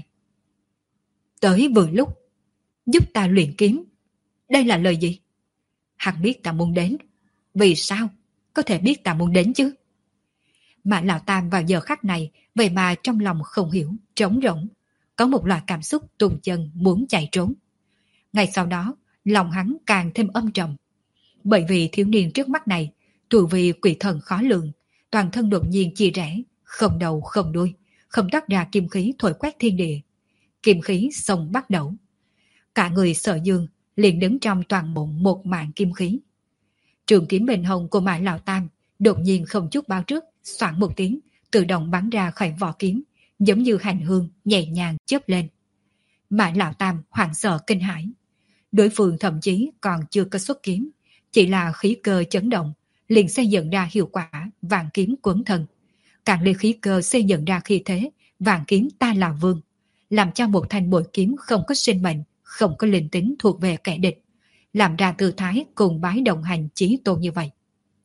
Tới vừa lúc, giúp ta luyện kiếm. Đây là lời gì? Hắn biết ta muốn đến. Vì sao? Có thể biết ta muốn đến chứ? Mà Lão Tam vào giờ khắc này, vậy mà trong lòng không hiểu, trống rỗng, có một loại cảm xúc tuôn chân muốn chạy trốn. Ngay sau đó, lòng hắn càng thêm âm trầm. Bởi vì thiếu niên trước mắt này, tu vi quỷ thần khó lường, toàn thân đột nhiên chia rẽ, không đầu không đuôi, không tắt ra kim khí thổi quét thiên địa. Kim khí xông bắt đầu. Cả người Sở Dương liền đứng trong toàn bộ một màn kim khí. Trường kiếm bên hông của Mã Lão Tam đột nhiên không chút báo trước, xoảng một tiếng, tự động bắn ra khỏi vỏ kiếm, giống như hành hương nhẹ nhàng chớp lên. Mã Lão Tam hoảng sợ kinh hãi. Đối phương thậm chí còn chưa có xuất kiếm, chỉ là khí cơ chấn động, liền xây dựng ra hiệu quả vạn kiếm quấn thân. Càng lên khí cơ xây dựng ra khí thế, vạn kiếm ta là vương, làm cho một thanh bội kiếm không có sinh mệnh, không có linh tính thuộc về kẻ địch, làm ra tư thái cùng bái đồng hành chí tôn như vậy.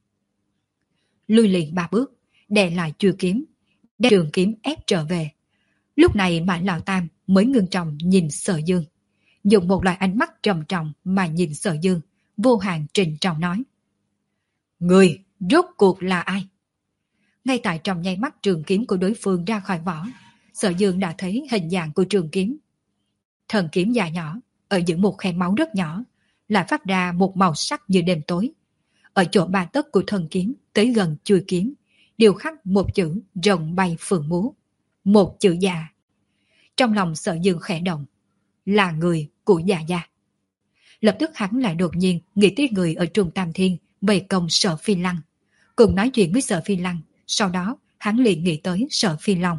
Lui liền ba bước, đè lại chuôi kiếm, đem trường kiếm ép trở về. Lúc này Mã Lão Tam mới ngưng trọng nhìn Sở Dương, dùng một loại ánh mắt trầm trọng mà nhìn Sở Dương, vô hạn trịnh trọng nói. Người rốt cuộc là ai? Ngay tại trong nháy mắt trường kiếm của đối phương ra khỏi vỏ, Sở Dương đã thấy hình dạng của trường kiếm. Thần kiếm dài nhỏ, ở giữa một khe máu rất nhỏ, lại phát ra một màu sắc như đêm tối. Ở chỗ ba tấc của thần kiếm tới gần chuôi kiếm, đều khắc một chữ rồng bay phượng múa, một chữ già. Trong lòng Sở Dương khẽ động, là người của già gia. Lập tức hắn lại đột nhiên nghĩ tới người ở Trung Tam Thiên vây công Sở Phi Lăng, cùng nói chuyện với Sở Phi Lăng. Sau đó hắn liền nghĩ tới Sở Phi Long.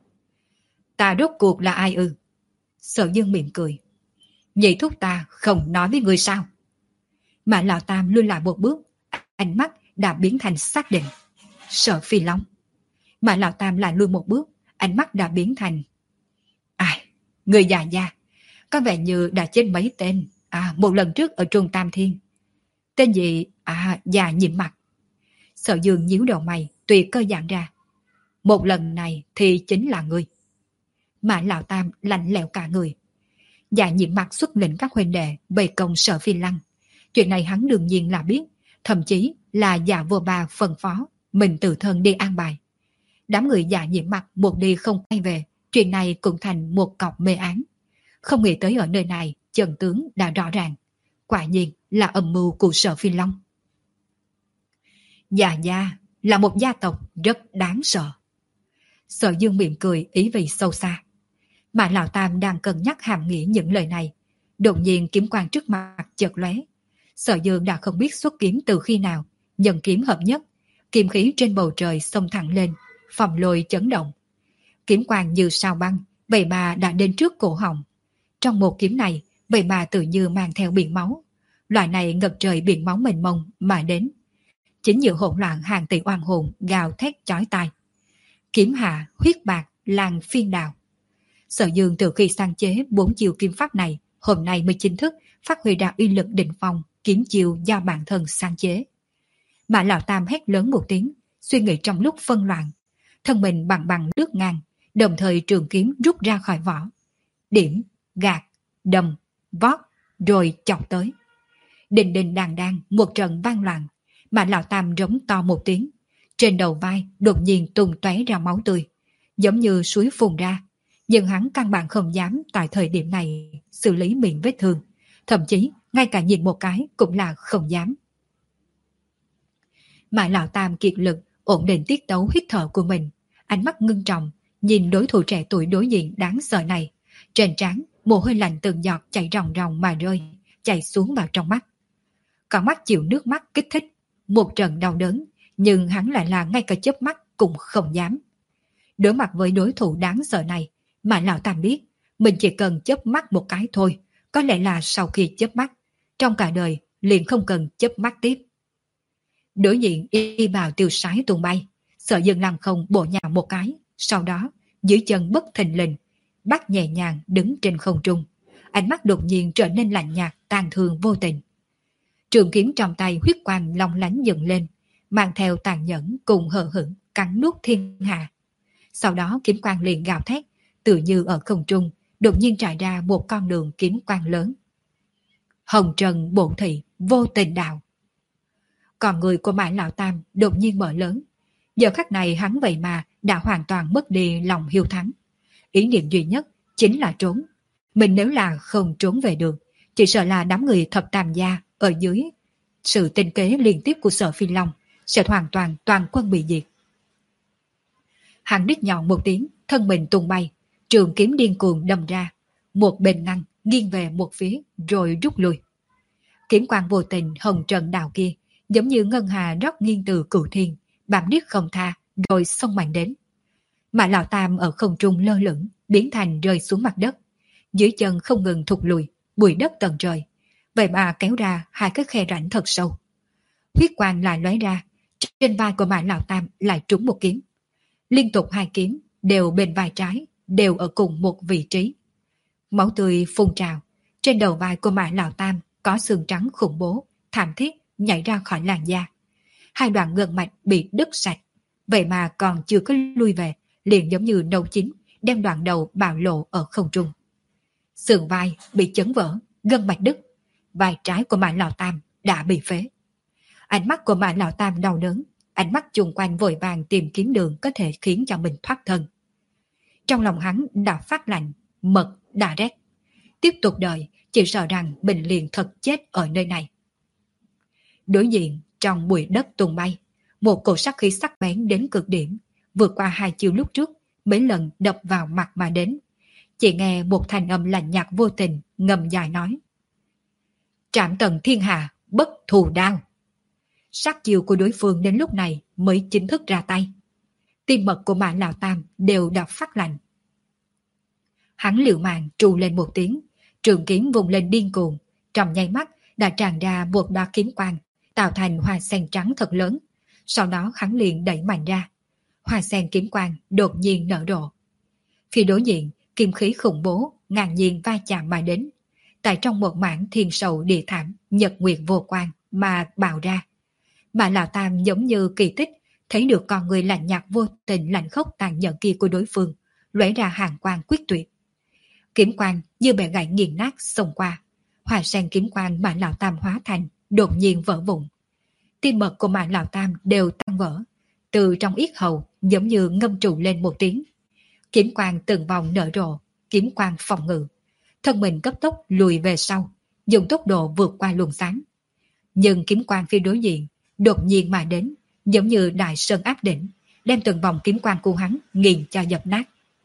Ta rốt cuộc là ai ư? Sở Dương mỉm cười. Nhị thúc ta không nói với người sao? Mà Lão Tam lui lại một bước, ánh mắt đã biến thành xác định. Sở Phi Long. Mà Lão Tam lại lui một bước, ánh mắt đã biến thành. Ai? Người già gia. Có vẻ như đã chết mấy tên. À, một lần trước ở Trung Tam Thiên. Tên gì? À, già nhịn mặt. Sở Dương nhíu đầu mày, tùy cơ dạng ra. Một lần này thì chính là ngươi. Mà Lão Tam lạnh lẽo cả người. Dạ nhiệm mặt xuất lệnh các huynh đệ bày công Sở Phi Lăng. Chuyện này hắn đương nhiên là biết, thậm chí là dạ vô ba phân phó, mình tự thân đi an bài. Đám người dạ nhiệm mặt một đi không quay về, chuyện này cũng thành một cọc mê án. Không nghĩ tới ở nơi này, chân tướng đã rõ ràng. Quả nhiên là âm mưu của Sở Phi Long. Dạ gia là một gia tộc rất đáng sợ. Sở Dương mỉm cười ý vị sâu xa. Mà Lão Tam đang cân nhắc hàm nghĩa những lời này. Đột nhiên kiếm quang trước mặt chợt lóe. Sở Dương đã không biết xuất kiếm từ khi nào, nhân kiếm hợp nhất, kiếm khí trên bầu trời xông thẳng lên, phòng lôi chấn động. Kiếm quang như sao băng, vậy mà đã đến trước cổ họng. Trong một kiếm này, vậy mà tự như mang theo biển máu. Loại này ngập trời biển máu mênh mông mà đến. Chính giữa hỗn loạn hàng tỷ oan hồn gào thét chói tai. Kiếm hạ, huyết bạc, làng phiên đào. Sở Dương từ khi sáng chế bốn chiêu kiếm pháp này, hôm nay mới chính thức phát huy ra uy lực đỉnh phong kiếm chiêu do bản thân sáng chế. Mà Lão Tam hét lớn một tiếng, suy nghĩ trong lúc phân loạn, thân mình bằng bằng lướt ngang, đồng thời trường kiếm rút ra khỏi vỏ. Điểm, gạt, đâm, vót, rồi chọc tới. Đình đình đàn đàn một trận vang loạn, mà lão Tam rống to một tiếng. Trên đầu vai đột nhiên tung tóe ra máu tươi, giống như suối phun ra. Nhưng hắn căn bản không dám tại thời điểm này xử lý miệng vết thương, thậm chí ngay cả nhìn một cái cũng là không dám. Mà lão Tam kiệt lực ổn định tiết tấu hít thở của mình, ánh mắt ngưng trọng nhìn đối thủ trẻ tuổi đối diện đáng sợ này. Trên trán mồ hôi lạnh từng giọt chảy ròng ròng mà rơi, chảy xuống vào trong mắt. Con mắt chịu nước mắt kích thích, một trận đau đớn, nhưng hắn lại là ngay cả chớp mắt cũng không dám. Đối mặt với đối thủ đáng sợ này, mà lão Tam biết mình chỉ cần chớp mắt một cái thôi, có lẽ là sau khi chớp mắt, trong cả đời liền không cần chớp mắt tiếp. Đối diện y bào tiêu sái tung bay, sợ dừng lăng không bộ nhào một cái, sau đó dưới chân bất thình lình, bắt nhẹ nhàng đứng trên không trung, ánh mắt đột nhiên trở nên lạnh nhạt, tàn thương vô tình. Trường kiếm trong tay huyết quang long lánh dựng lên, mang theo tàn nhẫn cùng hờ hững cắn nuốt thiên hạ. Sau đó kiếm quang liền gào thét, tự như ở không trung đột nhiên trải ra một con đường kiếm quang lớn. Hồng trần bổn thị vô tình đạo. Còn người của Mã Lão Tam đột nhiên mở lớn. Giờ khắc này hắn vậy mà đã hoàn toàn mất đi lòng hiếu thắng. Ý niệm duy nhất chính là trốn. Mình nếu là không trốn về được, chỉ sợ là đám người thập tam gia ở dưới sự tinh kế liên tiếp của Sở Phi Long sẽ hoàn toàn toàn quân bị diệt. Hắn đích nhọn một tiếng, thân mình tung bay, trường kiếm điên cuồng đâm ra, một bên ngăn nghiêng về một phía rồi rút lui. Kiếm quang vô tình hồng trần đào kia giống như ngân hà rót nghiêng từ cửu thiên, bám niết không tha rồi xông mạnh đến. Mà Lão Tam ở không trung lơ lửng, biến thành rơi xuống mặt đất, dưới chân không ngừng thụt lùi, bụi đất tận trời, vậy mà kéo ra hai cái khe rãnh thật sâu. Huyết quang lại lóe ra, trên vai của Mã Lão Tam lại trúng một kiếm. Liên tục hai kiếm đều bên vai trái, đều ở cùng một vị trí. Máu tươi phun trào, trên đầu vai của Mã Lão Tam có xương trắng khủng bố, thảm thiết nhảy ra khỏi làn da. Hai đoạn gân mạch bị đứt sạch, vậy mà còn chưa có lui về, liền giống như nấu chín, đem đoạn đầu bạo lộ ở không trung. Sườn vai bị chấn vỡ, gân mạch đứt, vai trái của Mã Lão Tam đã bị phế. Ánh mắt của Mã Lão Tam đau đớn, ánh mắt chung quanh vội vàng tìm kiếm đường có thể khiến cho mình thoát thân. Trong lòng hắn đã phát lạnh, mật đã rét. Tiếp tục đợi, chỉ sợ rằng mình liền thật chết ở nơi này. Đối diện, trong bụi đất tung bay, một cổ sắc khí sắc bén đến cực điểm, vượt qua hai chiều lúc trước, mấy lần đập vào mặt mà đến. Chỉ nghe một thanh âm lạnh nhạt vô tình, ngầm dài nói: Trảm tận thiên hạ, bất thù đao. Sát chiều của đối phương đến lúc này mới chính thức ra tay. Tim mật của Mã Lão Tam đều đập phát lạnh. Hắn liều mạng trù lên một tiếng, trường kiếm vùng lên điên cuồng, trong nháy mắt đã tràn ra một đóa kiếm quang, tạo thành hoa sen trắng thật lớn. Sau đó hắn liền đẩy mạnh ra, hoa sen kiếm quang đột nhiên nở rộ. Phía đối diện, kim khí khủng bố ngang nhiên va chạm mà đến, tại trong một mảng thiên sầu địa thảm, nhật nguyệt vô quang mà bạo ra. Mà Lão Tam giống như kỳ tích, thấy được con người lạnh nhạt vô tình lạnh khốc tàn nhẫn kia của đối phương, lóe ra hàng quang quyết tuyệt. Kiếm quang như bẻ gãy nghiền nát xông qua, hoa sen kiếm quang mà Lão Tam hóa thành đột nhiên vỡ vụn. Tim mật của Mã Lão Tam đều tan vỡ, từ trong yết hầu giống như ngâm trụ lên một tiếng. Kiếm quang từng vòng nở rộ, kiếm quang phòng ngự, thân mình cấp tốc lùi về sau, dùng tốc độ vượt qua luồng sáng. Nhưng kiếm quang phía đối diện đột nhiên mà đến, giống như đại sơn áp đỉnh, đem từng vòng kiếm quang của hắn nghiền cho dập nát.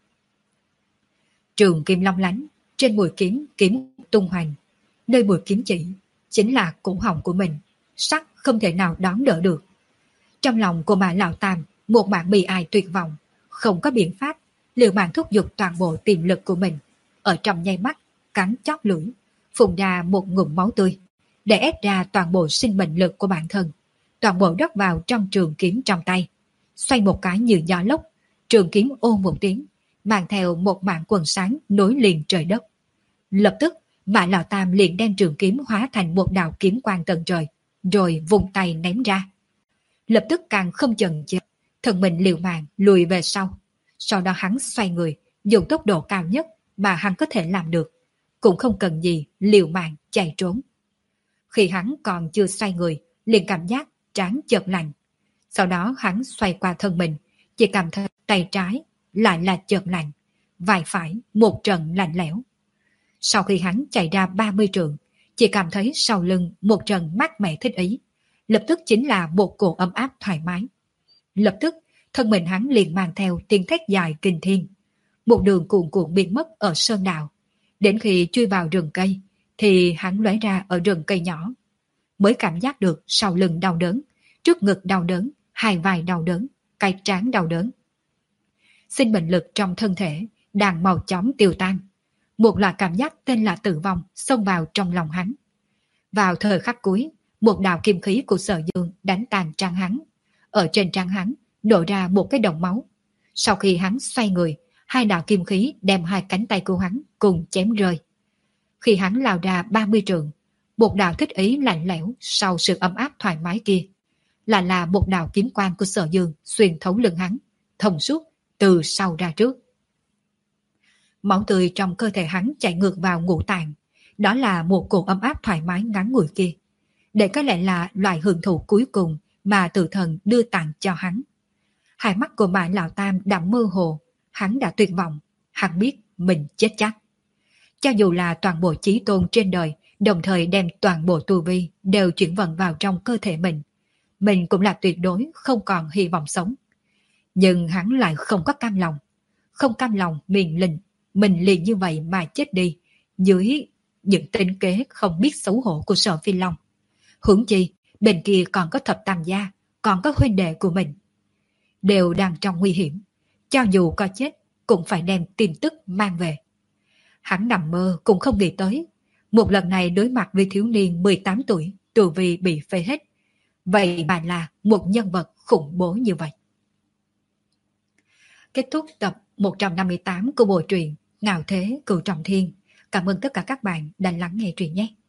Trường kim long lánh, trên mũi kiếm kiếm tung hoành, nơi mũi kiếm chỉ chính là cổ họng của mình, sắc không thể nào đón đỡ được. Trong lòng của Mã Lão Tam một mảng bi ai tuyệt vọng, không có biện pháp, liều mạng thúc giục toàn bộ tiềm lực của mình, ở trong nháy mắt cắn chót lưỡi, phun ra một ngụm máu tươi, để ép ra toàn bộ sinh mệnh lực của bản thân, toàn bộ đắp vào trong trường kiếm trong tay. Xoay một cái như gió lốc, trường kiếm ô một tiếng, mang theo một mảng quần sáng nối liền trời đất. Lập tức, Mã Lão Tam liền đem trường kiếm hóa thành một đạo kiếm quang tận trời, rồi vùng tay ném ra. Lập tức càng không chần chừ, Thân mình liều mạng lùi về sau. Sau đó hắn xoay người, dùng tốc độ cao nhất mà hắn có thể làm được, cũng không cần gì liều mạng chạy trốn. Khi hắn còn chưa xoay người, liền cảm giác trán chợt lạnh. Sau đó hắn xoay qua thân mình, chỉ cảm thấy tay trái lại là chợt lạnh, vai phải một trận lạnh lẽo. Sau khi hắn chạy ra ba mươi trượng, chỉ cảm thấy sau lưng một trận mát mẻ thích ý, lập tức chính là một cổ ấm áp thoải mái. Lập tức, thân mình hắn liền mang theo tiếng thét dài kinh thiên. Một đường cuộn cuộn biến mất ở sơn đạo. Đến khi chui vào rừng cây, thì hắn lóe ra ở rừng cây nhỏ. Mới cảm giác được sau lưng đau đớn, trước ngực đau đớn, hai vai đau đớn, cái trán đau đớn. Sinh mệnh lực trong thân thể đang mau chóng tiêu tan. Một loại cảm giác tên là tử vong xông vào trong lòng hắn. Vào thời khắc cuối, một đạo kim khí của Sở Dương đánh tàn trán hắn. Ở trên trán hắn nổ ra một cái đồng máu. Sau khi hắn xoay người, hai đạo kim khí đem hai cánh tay của hắn cùng chém rơi. Khi hắn lao ra ba mươi trượng, một đạo thích ý lạnh lẽo sau sự ấm áp thoải mái kia, lại là một đạo kiếm quang của Sở Dương xuyên thấu lưng hắn, thông suốt từ sau ra trước. Máu tươi trong cơ thể hắn chạy ngược vào ngũ tạng, đó là một cỗ ấm áp thoải mái ngắn ngủi kia. Đây có lẽ là loại hưởng thụ cuối cùng mà tử thần đưa tặng cho hắn. Hai mắt của Mã Lão Tam đã mơ hồ, hắn đã tuyệt vọng, hắn biết mình chết chắc. Cho dù là toàn bộ chí tôn trên đời đồng thời đem toàn bộ tu vi đều chuyển vận vào trong cơ thể mình, mình cũng là tuyệt đối không còn hy vọng sống. Nhưng hắn lại không có cam lòng, không cam lòng miền lình, mình liền như vậy mà chết đi, dưới những tính kế không biết xấu hổ của Sở Phi Long. Huống chi, bên kia còn có thập tam gia, còn có huynh đệ của mình. Đều đang trong nguy hiểm, cho dù có chết, cũng phải đem tin tức mang về. Hắn nằm mơ cũng không nghĩ tới, một lần này đối mặt với thiếu niên mười tám tuổi, tu vi bị phế hết. Vậy mà là một nhân vật khủng bố như vậy. Kết thúc tập một trăm năm mươi tám của bộ truyện Ngạo Thế Cửu Trọng Thiên. Cảm ơn tất cả các bạn đã lắng nghe truyện nhé.